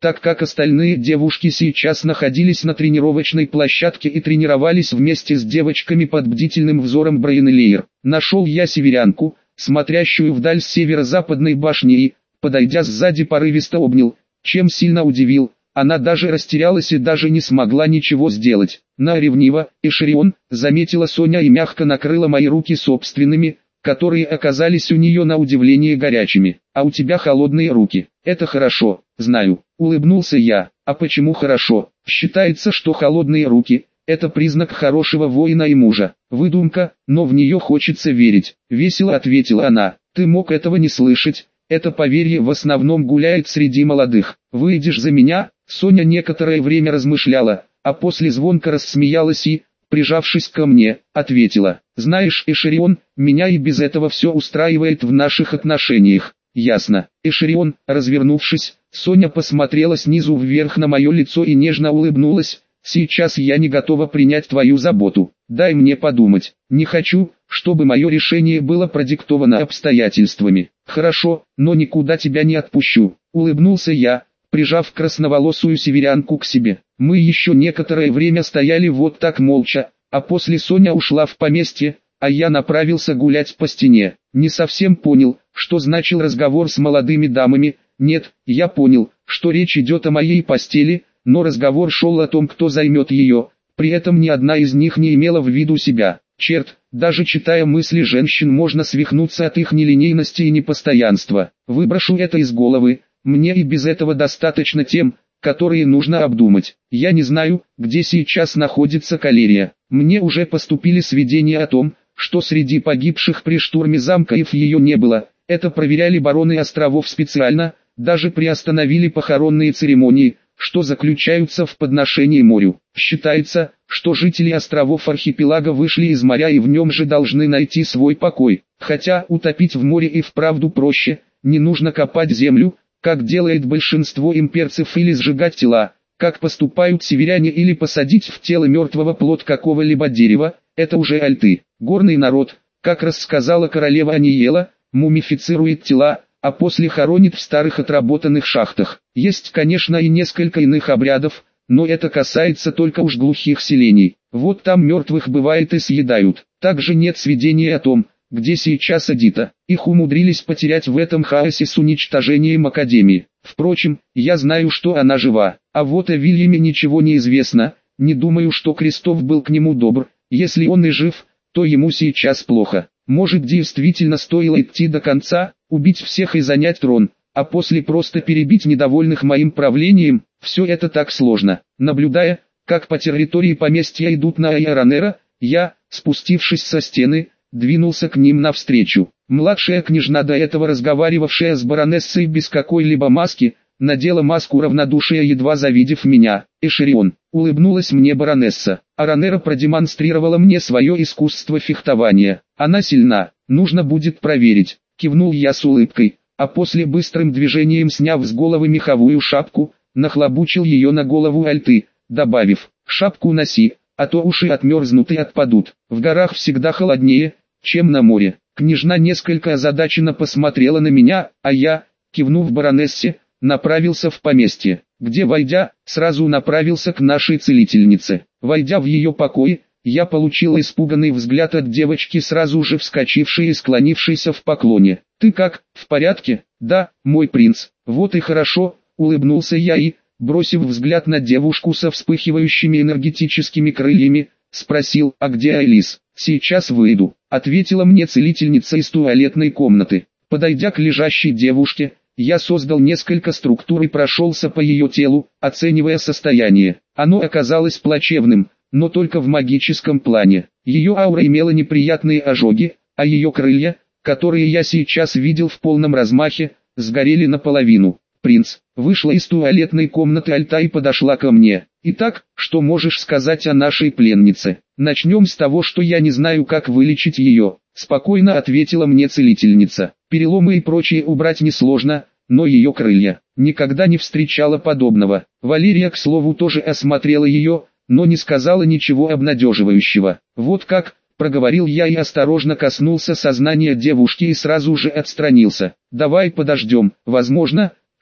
так как остальные девушки сейчас находились на тренировочной площадке и тренировались вместе с девочками под бдительным взором Брайнелиер. Нашел я северянку, смотрящую вдаль с северо-западной башни и, подойдя сзади, порывисто обнял, чем сильно удивил. Она даже растерялась и даже не смогла ничего сделать. На ревниво, Эшерион, заметила Соня и мягко накрыла мои руки собственными, которые оказались у нее на удивление горячими. А у тебя холодные руки. Это хорошо, знаю, улыбнулся я. А почему хорошо? Считается, что холодные руки – это признак хорошего воина и мужа. Выдумка, но в нее хочется верить. Весело ответила она. Ты мог этого не слышать. Это поверье в основном гуляет среди молодых. Выйдешь за меня? Соня некоторое время размышляла, а после звонко рассмеялась и, прижавшись ко мне, ответила: «Знаешь, Эшерион, меня и без этого все устраивает в наших отношениях». «Ясно». Эшерион, развернувшись, Соня посмотрела снизу вверх на мое лицо и нежно улыбнулась. «Сейчас я не готова принять твою заботу. Дай мне подумать. Не хочу, чтобы мое решение было продиктовано обстоятельствами». «Хорошо, но никуда тебя не отпущу», — улыбнулся я, прижав красноволосую северянку к себе. Мы еще некоторое время стояли вот так молча, а после Соня ушла в поместье, а я направился гулять по стене. Не совсем понял, что значил разговор с молодыми дамами. Нет, я понял, что речь идет о моей постели, но разговор шел о том, кто займет ее. При этом ни одна из них не имела в виду себя. Черт, даже читая мысли женщин можно свихнуться от их нелинейности и непостоянства. Выброшу это из головы. Мне и без этого достаточно тем, которые нужно обдумать. Я не знаю, где сейчас находится Калерия. Мне уже поступили сведения о том, что среди погибших при штурме замка Ив ее не было. Это проверяли бароны островов специально, даже приостановили похоронные церемонии, что заключаются в подношении морю. Считается, что жители островов архипелага вышли из моря и в нем же должны найти свой покой. Хотя утопить в море и вправду проще, не нужно копать землю, как делает большинство имперцев, или сжигать тела, как поступают северяне, или посадить в тело мертвого плод какого-либо дерева. Это уже альты. Горный народ, как рассказала королева Аниела, мумифицирует тела, а после хоронит в старых отработанных шахтах. Есть, конечно, и несколько иных обрядов, но это касается только уж глухих селений. Вот там мертвых бывает и съедают. Также нет сведений о том, где сейчас Адита. Их умудрились потерять в этом хаосе с уничтожением Академии. Впрочем, я знаю, что она жива. А вот о Вильяме ничего не известно. Не думаю, что Крестов был к нему добр. Если он и жив, то ему сейчас плохо. Может, действительно стоило идти до конца, убить всех и занять трон, а после просто перебить недовольных моим правлением. Все это так сложно. Наблюдая, как по территории поместья идут на Айронера, я, спустившись со стены, двинулся к ним навстречу. Младшая княжна, до этого разговаривавшая с баронессой без какой-либо маски, надела маску равнодушия, едва завидев меня. «Эшерион», — улыбнулась мне баронесса. Айронера продемонстрировала мне свое искусство фехтования. Она сильна, нужно будет проверить. Кивнул я с улыбкой, а после быстрым движением, сняв с головы меховую шапку, нахлобучил ее на голову альты, добавив: «Шапку носи, а то уши отмерзнут и отпадут. В горах всегда холоднее, чем на море». Княжна несколько озадаченно посмотрела на меня, а я, кивнув баронессе, направился в поместье, где, войдя, сразу направился к нашей целительнице. Войдя в ее покой, я получил испуганный взгляд от девочки, сразу же вскочившей и склонившейся в поклоне. «Ты как, в порядке?» «Да, мой принц». «Вот и хорошо», — улыбнулся я и, бросив взгляд на девушку со вспыхивающими энергетическими крыльями, спросил: «А где Айлис?» «Сейчас выйду», — ответила мне целительница из туалетной комнаты. Подойдя к лежащей девушке, я создал несколько структур и прошелся по ее телу, оценивая состояние. Оно оказалось плачевным, но только в магическом плане. Ее аура имела неприятные ожоги, а ее крылья, которые я сейчас видел в полном размахе, сгорели наполовину. «Принц», вышла из туалетной комнаты Альта и подошла ко мне. «Итак, что можешь сказать о нашей пленнице?» «Начнем с того, что я не знаю, как вылечить ее», — спокойно ответила мне целительница. «Переломы и прочее убрать несложно, но ее крылья. Никогда не встречала подобного». Валерия, к слову, тоже осмотрела ее, но не сказала ничего обнадеживающего. «Вот как», — проговорил я и осторожно коснулся сознания девушки и сразу же отстранился. «Давай подождем, возможно,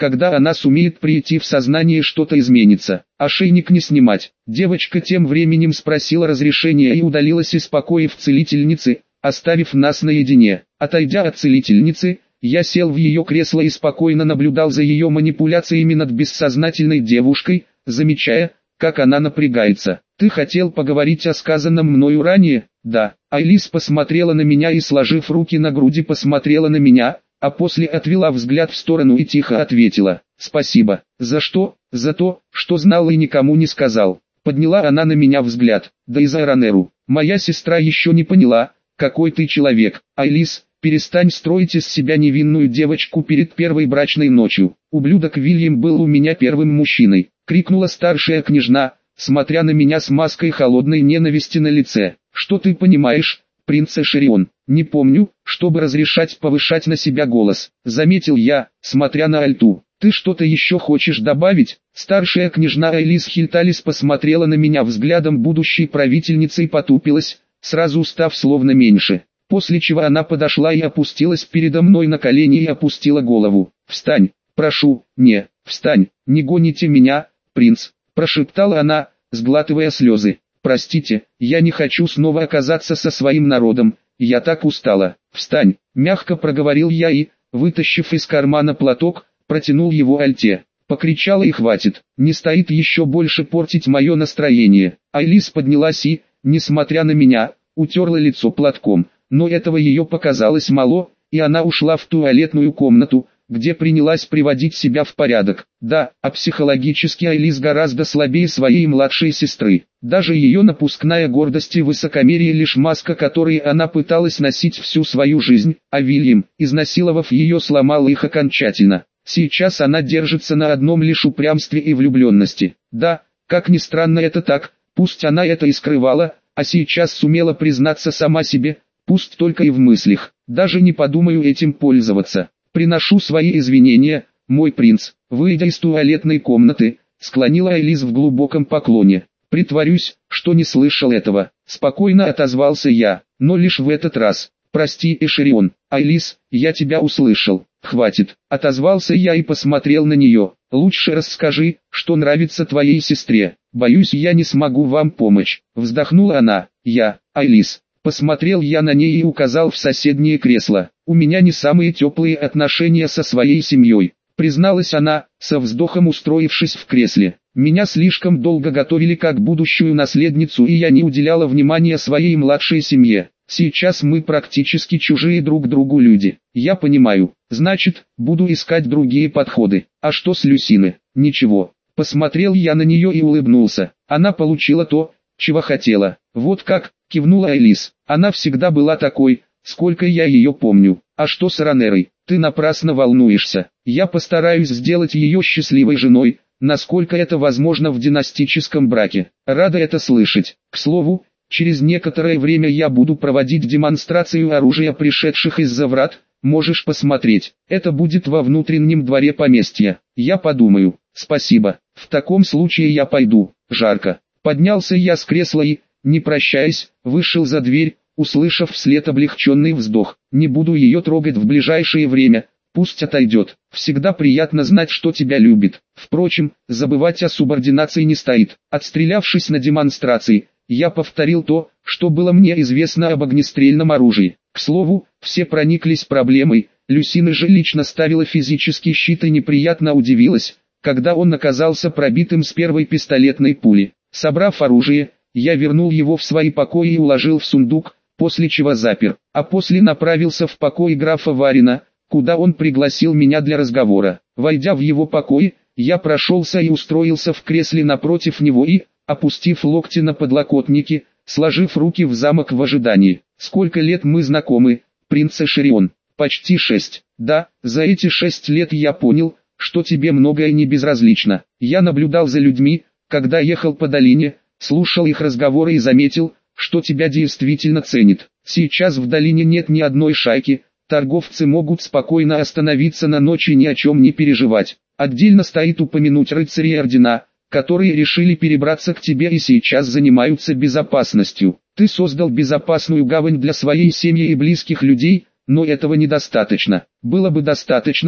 Когда она сумеет прийти в сознание, что-то изменится. Ошейник не снимать. Девочка тем временем спросила разрешения и удалилась из покоев целительницы, оставив нас наедине. Отойдя от целительницы, я сел в ее кресло и спокойно наблюдал за ее манипуляциями над бессознательной девушкой, замечая, как она напрягается. «Ты хотел поговорить о сказанном мною ранее?» «Да». Айлис посмотрела на меня и, сложив руки на груди, посмотрела на меня, а после отвела взгляд в сторону и тихо ответила: «Спасибо». «За что?» «За то, что знал и никому не сказал». Подняла она на меня взгляд. «Да и за Ранеру. Моя сестра еще не поняла, какой ты человек. Айлис, перестань строить из себя невинную девочку перед первой брачной ночью. Ублюдок Вильям был у меня первым мужчиной», — крикнула старшая княжна, смотря на меня с маской холодной ненависти на лице. «Что ты понимаешь, принц Эшерион?» «Не помню, чтобы разрешать повышать на себя голос», — заметил я, смотря на Альту. «Ты что-то еще хочешь добавить?» Старшая княжна Айлис Хильталис посмотрела на меня взглядом будущей правительницы и потупилась, сразу став словно меньше. После чего она подошла и опустилась передо мной на колени и опустила голову. «Встань, прошу». «Не, встань, не гоните меня, принц», — прошептала она, сглатывая слезы. «Простите, я не хочу снова оказаться со своим народом, я так устала». «Встань», — мягко проговорил я и, вытащив из кармана платок, протянул его Альте. Покричала и хватит, не стоит еще больше портить мое настроение. Айлис поднялась и, несмотря на меня, утерла лицо платком, но этого ее показалось мало, и она ушла в туалетную комнату, где принялась приводить себя в порядок. Да, а психологически Айлис гораздо слабее своей младшей сестры. Даже ее напускная гордость и высокомерие лишь маска, которой она пыталась носить всю свою жизнь, а Вильям, изнасиловав ее, сломал их окончательно. Сейчас она держится на одном лишь упрямстве и влюбленности. Да, как ни странно это так, пусть она это и скрывала, а сейчас сумела признаться сама себе, пусть только и в мыслях. Даже не подумаю этим пользоваться. «Приношу свои извинения, мой принц», — выйдя из туалетной комнаты, склонила Айлис в глубоком поклоне. «Притворюсь, что не слышал этого», — спокойно отозвался я, но лишь в этот раз. «Прости, Эшерион». «Айлис, я тебя услышал». «Хватит», — отозвался я и посмотрел на нее. «Лучше расскажи, что нравится твоей сестре. Боюсь, я не смогу вам помочь». Вздохнула она. «Я, Айлис». Посмотрел я на ней и указал в соседнее кресло. «У меня не самые теплые отношения со своей семьей», призналась она, со вздохом устроившись в кресле. «Меня слишком долго готовили как будущую наследницу, и я не уделяла внимания своей младшей семье. Сейчас мы практически чужие друг другу люди. Я понимаю, значит, буду искать другие подходы. А что с Люсины?» «Ничего». Посмотрел я на нее и улыбнулся. Она получила то, чего хотела. «Вот как?» — кивнула Айлис. «Она всегда была такой, сколько я ее помню. А что с Ранерой? Ты напрасно волнуешься. Я постараюсь сделать ее счастливой женой, насколько это возможно в династическом браке. Рада это слышать. К слову, через некоторое время я буду проводить демонстрацию оружия пришедших из-за врат. Можешь посмотреть. Это будет во внутреннем дворе поместья. Я подумаю». «Спасибо. В таком случае я пойду. Жарко». Поднялся я с кресла и, не прощаясь, вышел за дверь, услышав вслед облегченный вздох. «Не буду ее трогать в ближайшее время, пусть отойдет. Всегда приятно знать, что тебя любит». Впрочем, забывать о субординации не стоит. Отстрелявшись на демонстрации, я повторил то, что было мне известно об огнестрельном оружии. К слову, все прониклись проблемой, Люсина же лично ставила физический щит и неприятно удивилась, когда он оказался пробитым с первой пистолетной пули. Собрав оружие, я вернул его в свои покои и уложил в сундук, после чего запер, а после направился в покой графа Варина, куда он пригласил меня для разговора. Войдя в его покой, я прошелся и устроился в кресле напротив него и, опустив локти на подлокотники, сложив руки в замок в ожидании. «Сколько лет мы знакомы, принц Эшерион?» «Почти шесть. Да, за эти шесть лет я понял, что тебе многое не безразлично. Я наблюдал за людьми, когда ехал по долине, слушал их разговоры и заметил, что тебя действительно ценит. Сейчас в долине нет ни одной шайки, торговцы могут спокойно остановиться на ночь и ни о чем не переживать. Отдельно стоит упомянуть рыцарей ордена, которые решили перебраться к тебе и сейчас занимаются безопасностью. Ты создал безопасную гавань для своей семьи и близких людей, но этого недостаточно. Было бы достаточно,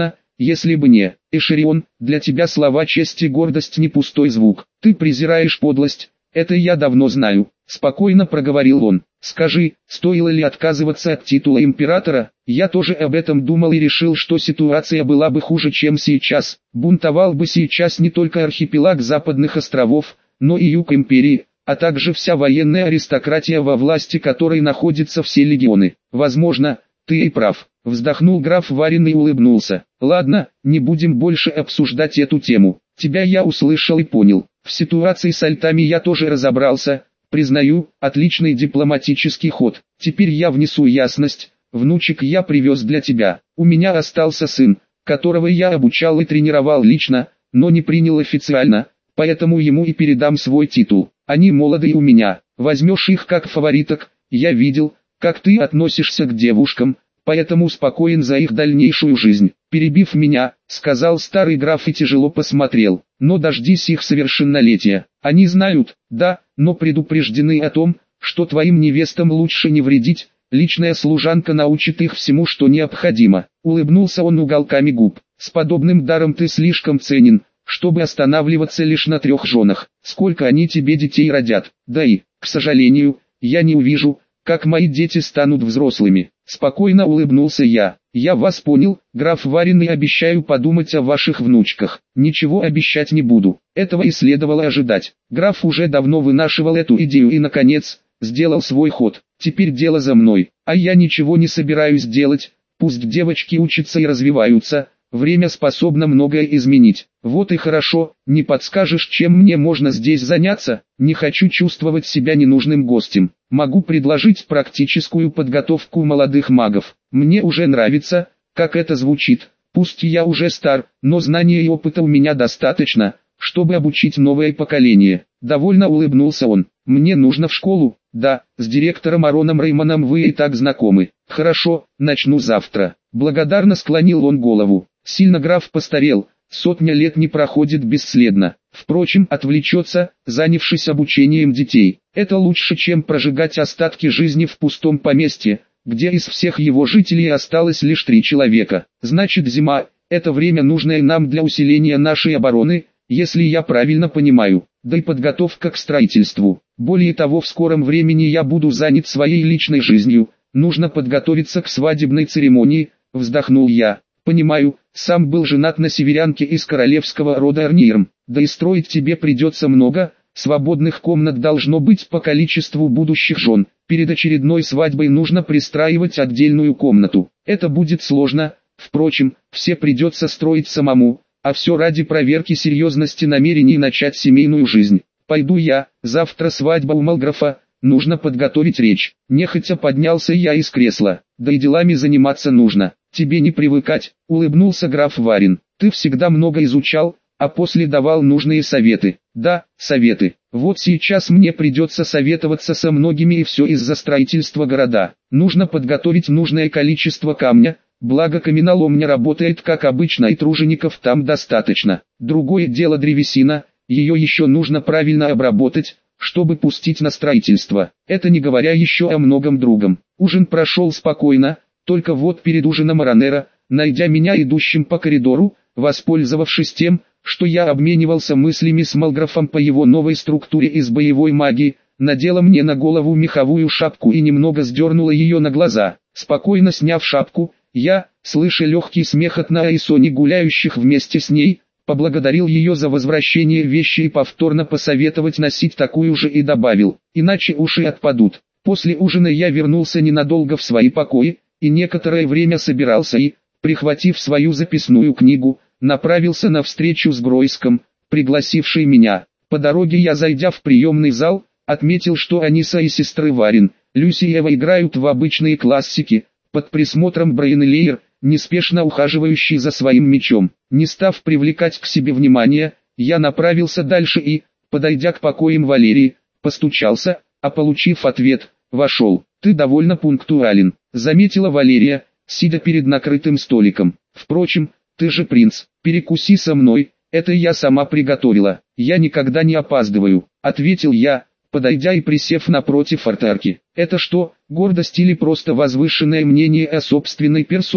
если бы не Эшерион, для тебя слова честь и гордость не пустой звук. Ты презираешь подлость, это я давно знаю, спокойно проговорил он. Скажи, стоило ли отказываться от титула императора? Я тоже об этом думал и решил, что ситуация была бы хуже, чем сейчас. Бунтовал бы сейчас не только архипелаг Западных островов, но и юг империи, а также вся военная аристократия, во власти которой находятся все легионы. Возможно, ты и прав. Вздохнул граф Варин и улыбнулся. Ладно, не будем больше обсуждать эту тему. Тебя я услышал и понял. В ситуации с альтами я тоже разобрался. Признаю, отличный дипломатический ход. Теперь я внесу ясность. Внучек я привез для тебя. У меня остался сын, которого я обучал и тренировал лично, но не принял официально, поэтому ему и передам свой титул. Они молодые у меня. Возьмешь их как фавориток. Я видел, как ты относишься к девушкам, поэтому спокоен за их дальнейшую жизнь. Перебив меня, сказал старый граф и тяжело посмотрел. Но дождись их совершеннолетия. Они знают, да, но предупреждены о том, что твоим невестам лучше не вредить. Личная служанка научит их всему, что необходимо. Улыбнулся он уголками губ. С подобным даром ты слишком ценен, чтобы останавливаться лишь на трех женах. Сколько они тебе детей родят? Да и, к сожалению, я не увижу, как мои дети станут взрослыми. Спокойно улыбнулся я. Я вас понял, граф Варин, и обещаю подумать о ваших внучках. Ничего обещать не буду. Этого и следовало ожидать. Граф уже давно вынашивал эту идею и, наконец, сделал свой ход. Теперь дело за мной. А я ничего не собираюсь делать. Пусть девочки учатся и развиваются. Время способно многое изменить. Вот и хорошо, не подскажешь, чем мне можно здесь заняться? Не хочу чувствовать себя ненужным гостем. Могу предложить практическую подготовку молодых магов. Мне уже нравится, как это звучит. Пусть я уже стар, но знания и опыта у меня достаточно, чтобы обучить новое поколение. Довольно улыбнулся он. Мне нужно в школу. Да, с директором Ароном Реймоном вы и так знакомы. Хорошо, начну завтра. Благодарно склонил он голову. Сильно граф постарел, сотня лет не проходит бесследно. Впрочем, отвлечется, занявшись обучением детей. Это лучше, чем прожигать остатки жизни в пустом поместье, где из всех его жителей осталось лишь три человека. Значит, зима – это время, нужное нам для усиления нашей обороны, если я правильно понимаю, да и подготовка к строительству. Более того, в скором времени я буду занят своей личной жизнью, нужно подготовиться к свадебной церемонии, вздохнул я. Понимаю, сам был женат на северянке из королевского рода Арниерм, да и строить тебе придется много, свободных комнат должно быть по количеству будущих жен. Перед очередной свадьбой нужно пристраивать отдельную комнату. Это будет сложно, впрочем, все придется строить самому, а все ради проверки серьезности намерений начать семейную жизнь. Пойду я, завтра свадьба у Малграфа, нужно подготовить речь. Нехотя поднялся я из кресла, да и делами заниматься нужно. Тебе не привыкать, улыбнулся граф Варин. Ты всегда много изучал, а после давал нужные советы. Да, советы. Вот сейчас мне придется советоваться со многими, и все из-за строительства города. Нужно подготовить нужное количество камня, благо каменоломня работает как обычно и тружеников там достаточно. Другое дело древесина, ее еще нужно правильно обработать, чтобы пустить на строительство. Это не говоря еще о многом другом. Ужин прошел спокойно. Только вот перед ужином Ранера, найдя меня идущим по коридору, воспользовавшись тем, что я обменивался мыслями с Малграфом по его новой структуре из боевой магии, надела мне на голову меховую шапку и немного сдернула ее на глаза. Спокойно сняв шапку, я, слыша легкий смех от Наэйсони, гуляющих вместе с ней, поблагодарил ее за возвращение вещи и повторно посоветовать носить такую же и добавил, иначе уши отпадут. После ужина я вернулся ненадолго в свои покои, и некоторое время собирался и, прихватив свою записную книгу, направился на встречу с Гройском, пригласившей меня. По дороге я, зайдя в приемный зал, отметил, что Аниса и сестры Варин, Люси и Эва играют в обычные классики, под присмотром Брайан Лейер, неспешно ухаживающий за своим мечом. Не став привлекать к себе внимания, я направился дальше и, подойдя к покоям Валерии, постучался, а получив ответ, вошел. «Ты довольно пунктуален», — заметила Валерия, сидя перед накрытым столиком. «Впрочем, ты же принц, перекуси со мной, это я сама приготовила, я никогда не опаздываю», — ответил я, подойдя и присев напротив артарки. «Это что, гордость или просто возвышенное мнение о собственной персоне?»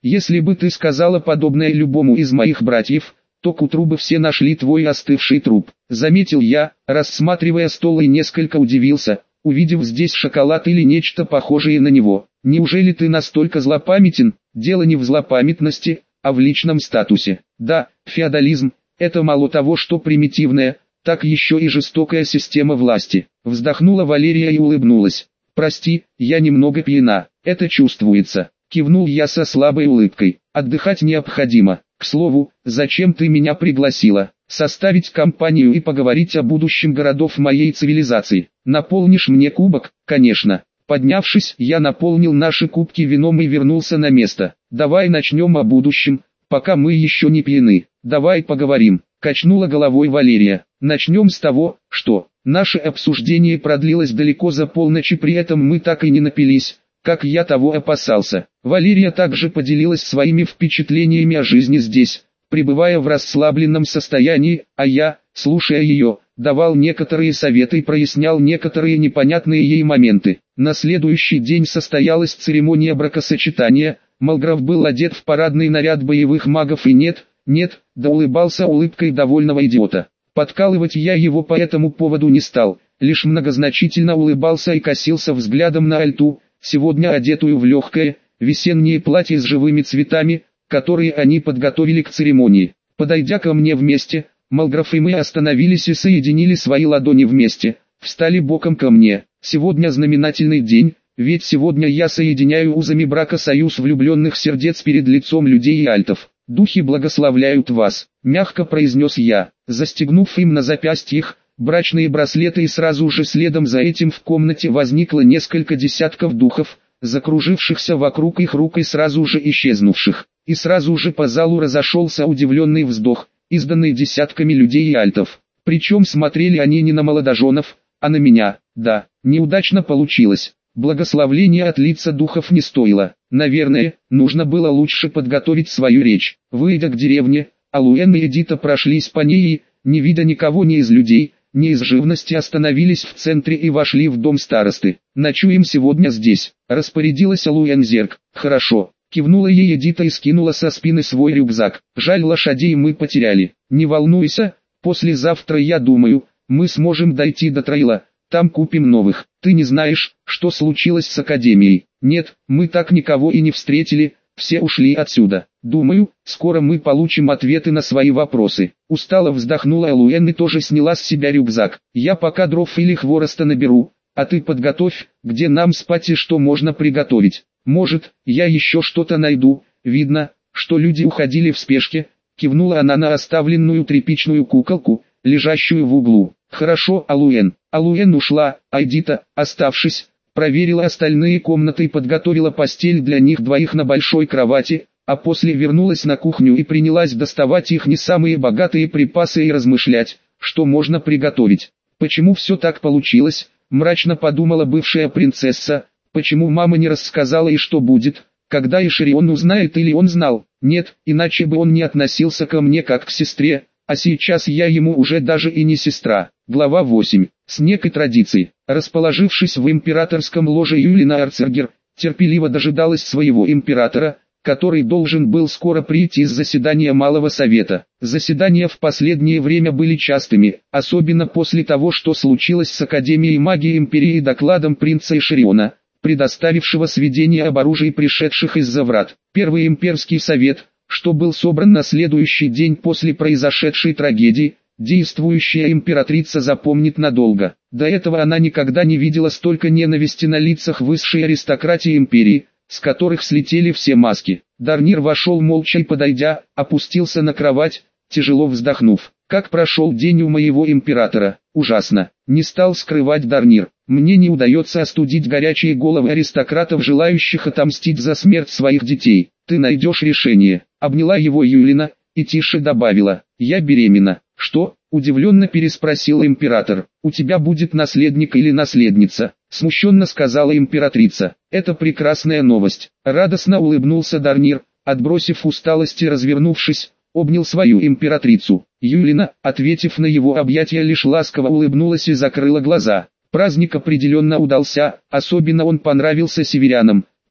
Если бы ты сказала подобное любому из моих братьев, то к утру бы все нашли твой остывший труп. Заметил я, рассматривая стол, и несколько удивился, увидев здесь шоколад или нечто похожее на него. Неужели ты настолько злопамятен? Дело не в злопамятности, а в личном статусе. Да, феодализм – это мало того, что примитивная, так еще и жестокая система власти. Вздохнула Валерия и улыбнулась. Прости, я немного пьяна, это чувствуется. Кивнул я со слабой улыбкой. Отдыхать необходимо. К слову, зачем ты меня пригласила? Составить компанию и поговорить о будущем городов моей цивилизации. Наполнишь мне кубок? Конечно. Поднявшись, я наполнил наши кубки вином и вернулся на место. Давай начнем о будущем, пока мы еще не пьяны. Давай поговорим. Качнула головой Валерия. Начнем с того, что наше обсуждение продлилось далеко за полночь, и при этом мы так и не напились, как я того опасался. Валерия также поделилась своими впечатлениями о жизни здесь, пребывая в расслабленном состоянии, а я, слушая ее, давал некоторые советы и прояснял некоторые непонятные ей моменты. На следующий день состоялась церемония бракосочетания. Малграф был одет в парадный наряд боевых магов и нет, нет, да улыбался улыбкой довольного идиота. Подкалывать я его по этому поводу не стал, лишь многозначительно улыбался и косился взглядом на Альту, сегодня одетую в легкое, весеннее платье с живыми цветами, которые они подготовили к церемонии. Подойдя ко мне вместе, Малграф и мы остановились и соединили свои ладони вместе, встали боком ко мне. Сегодня знаменательный день, ведь сегодня я соединяю узами брака союз влюбленных сердец перед лицом людей и альтов. «Духи благословляют вас», — мягко произнес я, застегнув им на запястьях брачные браслеты, и сразу же следом за этим в комнате возникло несколько десятков духов, закружившихся вокруг их рук и сразу же исчезнувших. И сразу же по залу разошелся удивленный вздох, изданный десятками людей и альтов. Причем смотрели они не на молодоженов, а на меня. Да, неудачно получилось. Благословления от лица духов не стоило. Наверное, нужно было лучше подготовить свою речь. Выйдя к деревне, Алуэн и Эдита прошлись по ней и, не видя никого ни из людей, ни из живности, остановились в центре и вошли в дом старосты. «Ночуем сегодня здесь», — распорядилась Алуэн Зерк. «Хорошо», — кивнула ей Эдита и скинула со спины свой рюкзак. «Жаль, лошадей мы потеряли. Не волнуйся, послезавтра, я думаю, мы сможем дойти до Трайла. Там купим новых. Ты не знаешь, что случилось с Академией?» «Нет, мы так никого и не встретили, все ушли отсюда. Думаю, скоро мы получим ответы на свои вопросы». Устало вздохнула Алуэн и тоже сняла с себя рюкзак. «Я пока дров или хвороста наберу, а ты подготовь, где нам спать и что можно приготовить. Может, я еще что-то найду. Видно, что люди уходили в спешке», — кивнула она на оставленную тряпичную куколку, лежащую в углу. «Хорошо, Алуэн». Алуэн ушла, а Эдита, оставшись, проверила остальные комнаты и подготовила постель для них двоих на большой кровати, а после вернулась на кухню и принялась доставать их не самые богатые припасы и размышлять, что можно приготовить. Почему все так получилось, мрачно подумала бывшая принцесса, почему мама не рассказала и что будет, когда Иширион узнает, или он знал. Нет, иначе бы он не относился ко мне как к сестре, а сейчас я ему уже даже и не сестра. Глава восемь. Снег и традиции. Расположившись в императорском ложе, Юлина Арцергер терпеливо дожидалась своего императора, который должен был скоро прийти с заседания Малого Совета. Заседания в последнее время были частыми, особенно после того, что случилось с Академией магии Империи и докладом принца Ишириона, предоставившего сведения об оружии пришедших из-за врат. Первый имперский совет, что был собран на следующий день после произошедшей трагедии, действующая императрица запомнит надолго. До этого она никогда не видела столько ненависти на лицах высшей аристократии империи, с которых слетели все маски. Дарнир вошел молча и, подойдя, опустился на кровать, тяжело вздохнув. «Как прошел день у моего императора?» «Ужасно», — не стал скрывать Дарнир. «Мне не удается остудить горячие головы аристократов, желающих отомстить за смерть своих детей. Ты найдешь решение». Обняла его Юлина и тише добавила: «Я беременна». «Что?» – удивленно переспросил император. «У тебя будет наследник или наследница?» – смущенно сказала императрица. «Это прекрасная новость». Радостно улыбнулся Дарнир, отбросив усталость и развернувшись, обнял свою императрицу. Юлина, ответив на его объятия, лишь ласково улыбнулась и закрыла глаза. Праздник определенно удался, особенно он понравился северянам,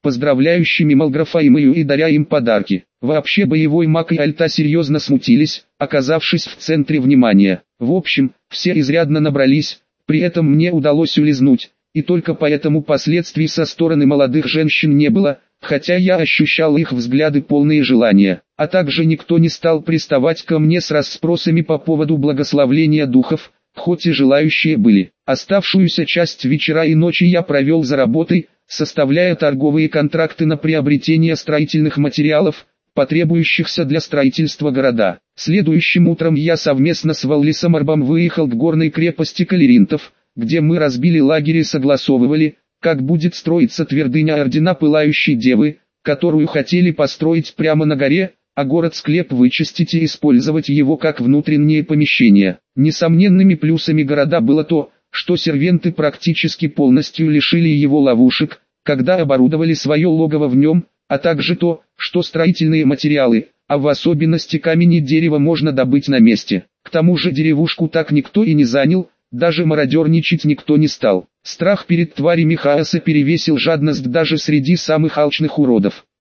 поздравляющими Малграфа и Мэю и даря им подарки. Вообще боевой маг и Альта серьезно смутились, оказавшись в центре внимания. В общем, все изрядно набрались, при этом мне удалось улизнуть, и только поэтому последствий со стороны молодых женщин не было, хотя я ощущал их взгляды полные желания. А также никто не стал приставать ко мне с расспросами по поводу благословления духов, хоть и желающие были. Оставшуюся часть вечера и ночи я провел за работой, составляя торговые контракты на приобретение строительных материалов, потребующихся для строительства города. Следующим утром я совместно с Валлисом Арбом выехал к горной крепости Калеринтов, где мы разбили лагерь и согласовывали, как будет строиться твердыня Ордена Пылающей Девы, которую хотели построить прямо на горе, а город-склеп вычистить и использовать его как внутреннее помещение. Несомненными плюсами города было то, что сервенты практически полностью лишили его ловушек, когда оборудовали свое логово в нем, а также то, что строительные материалы, а в особенности камень и дерево можно добыть на месте. К тому же деревушку так никто и не занял, даже мародерничать никто не стал. Страх перед тварями хаоса перевесил жадность даже среди самых алчных уродов.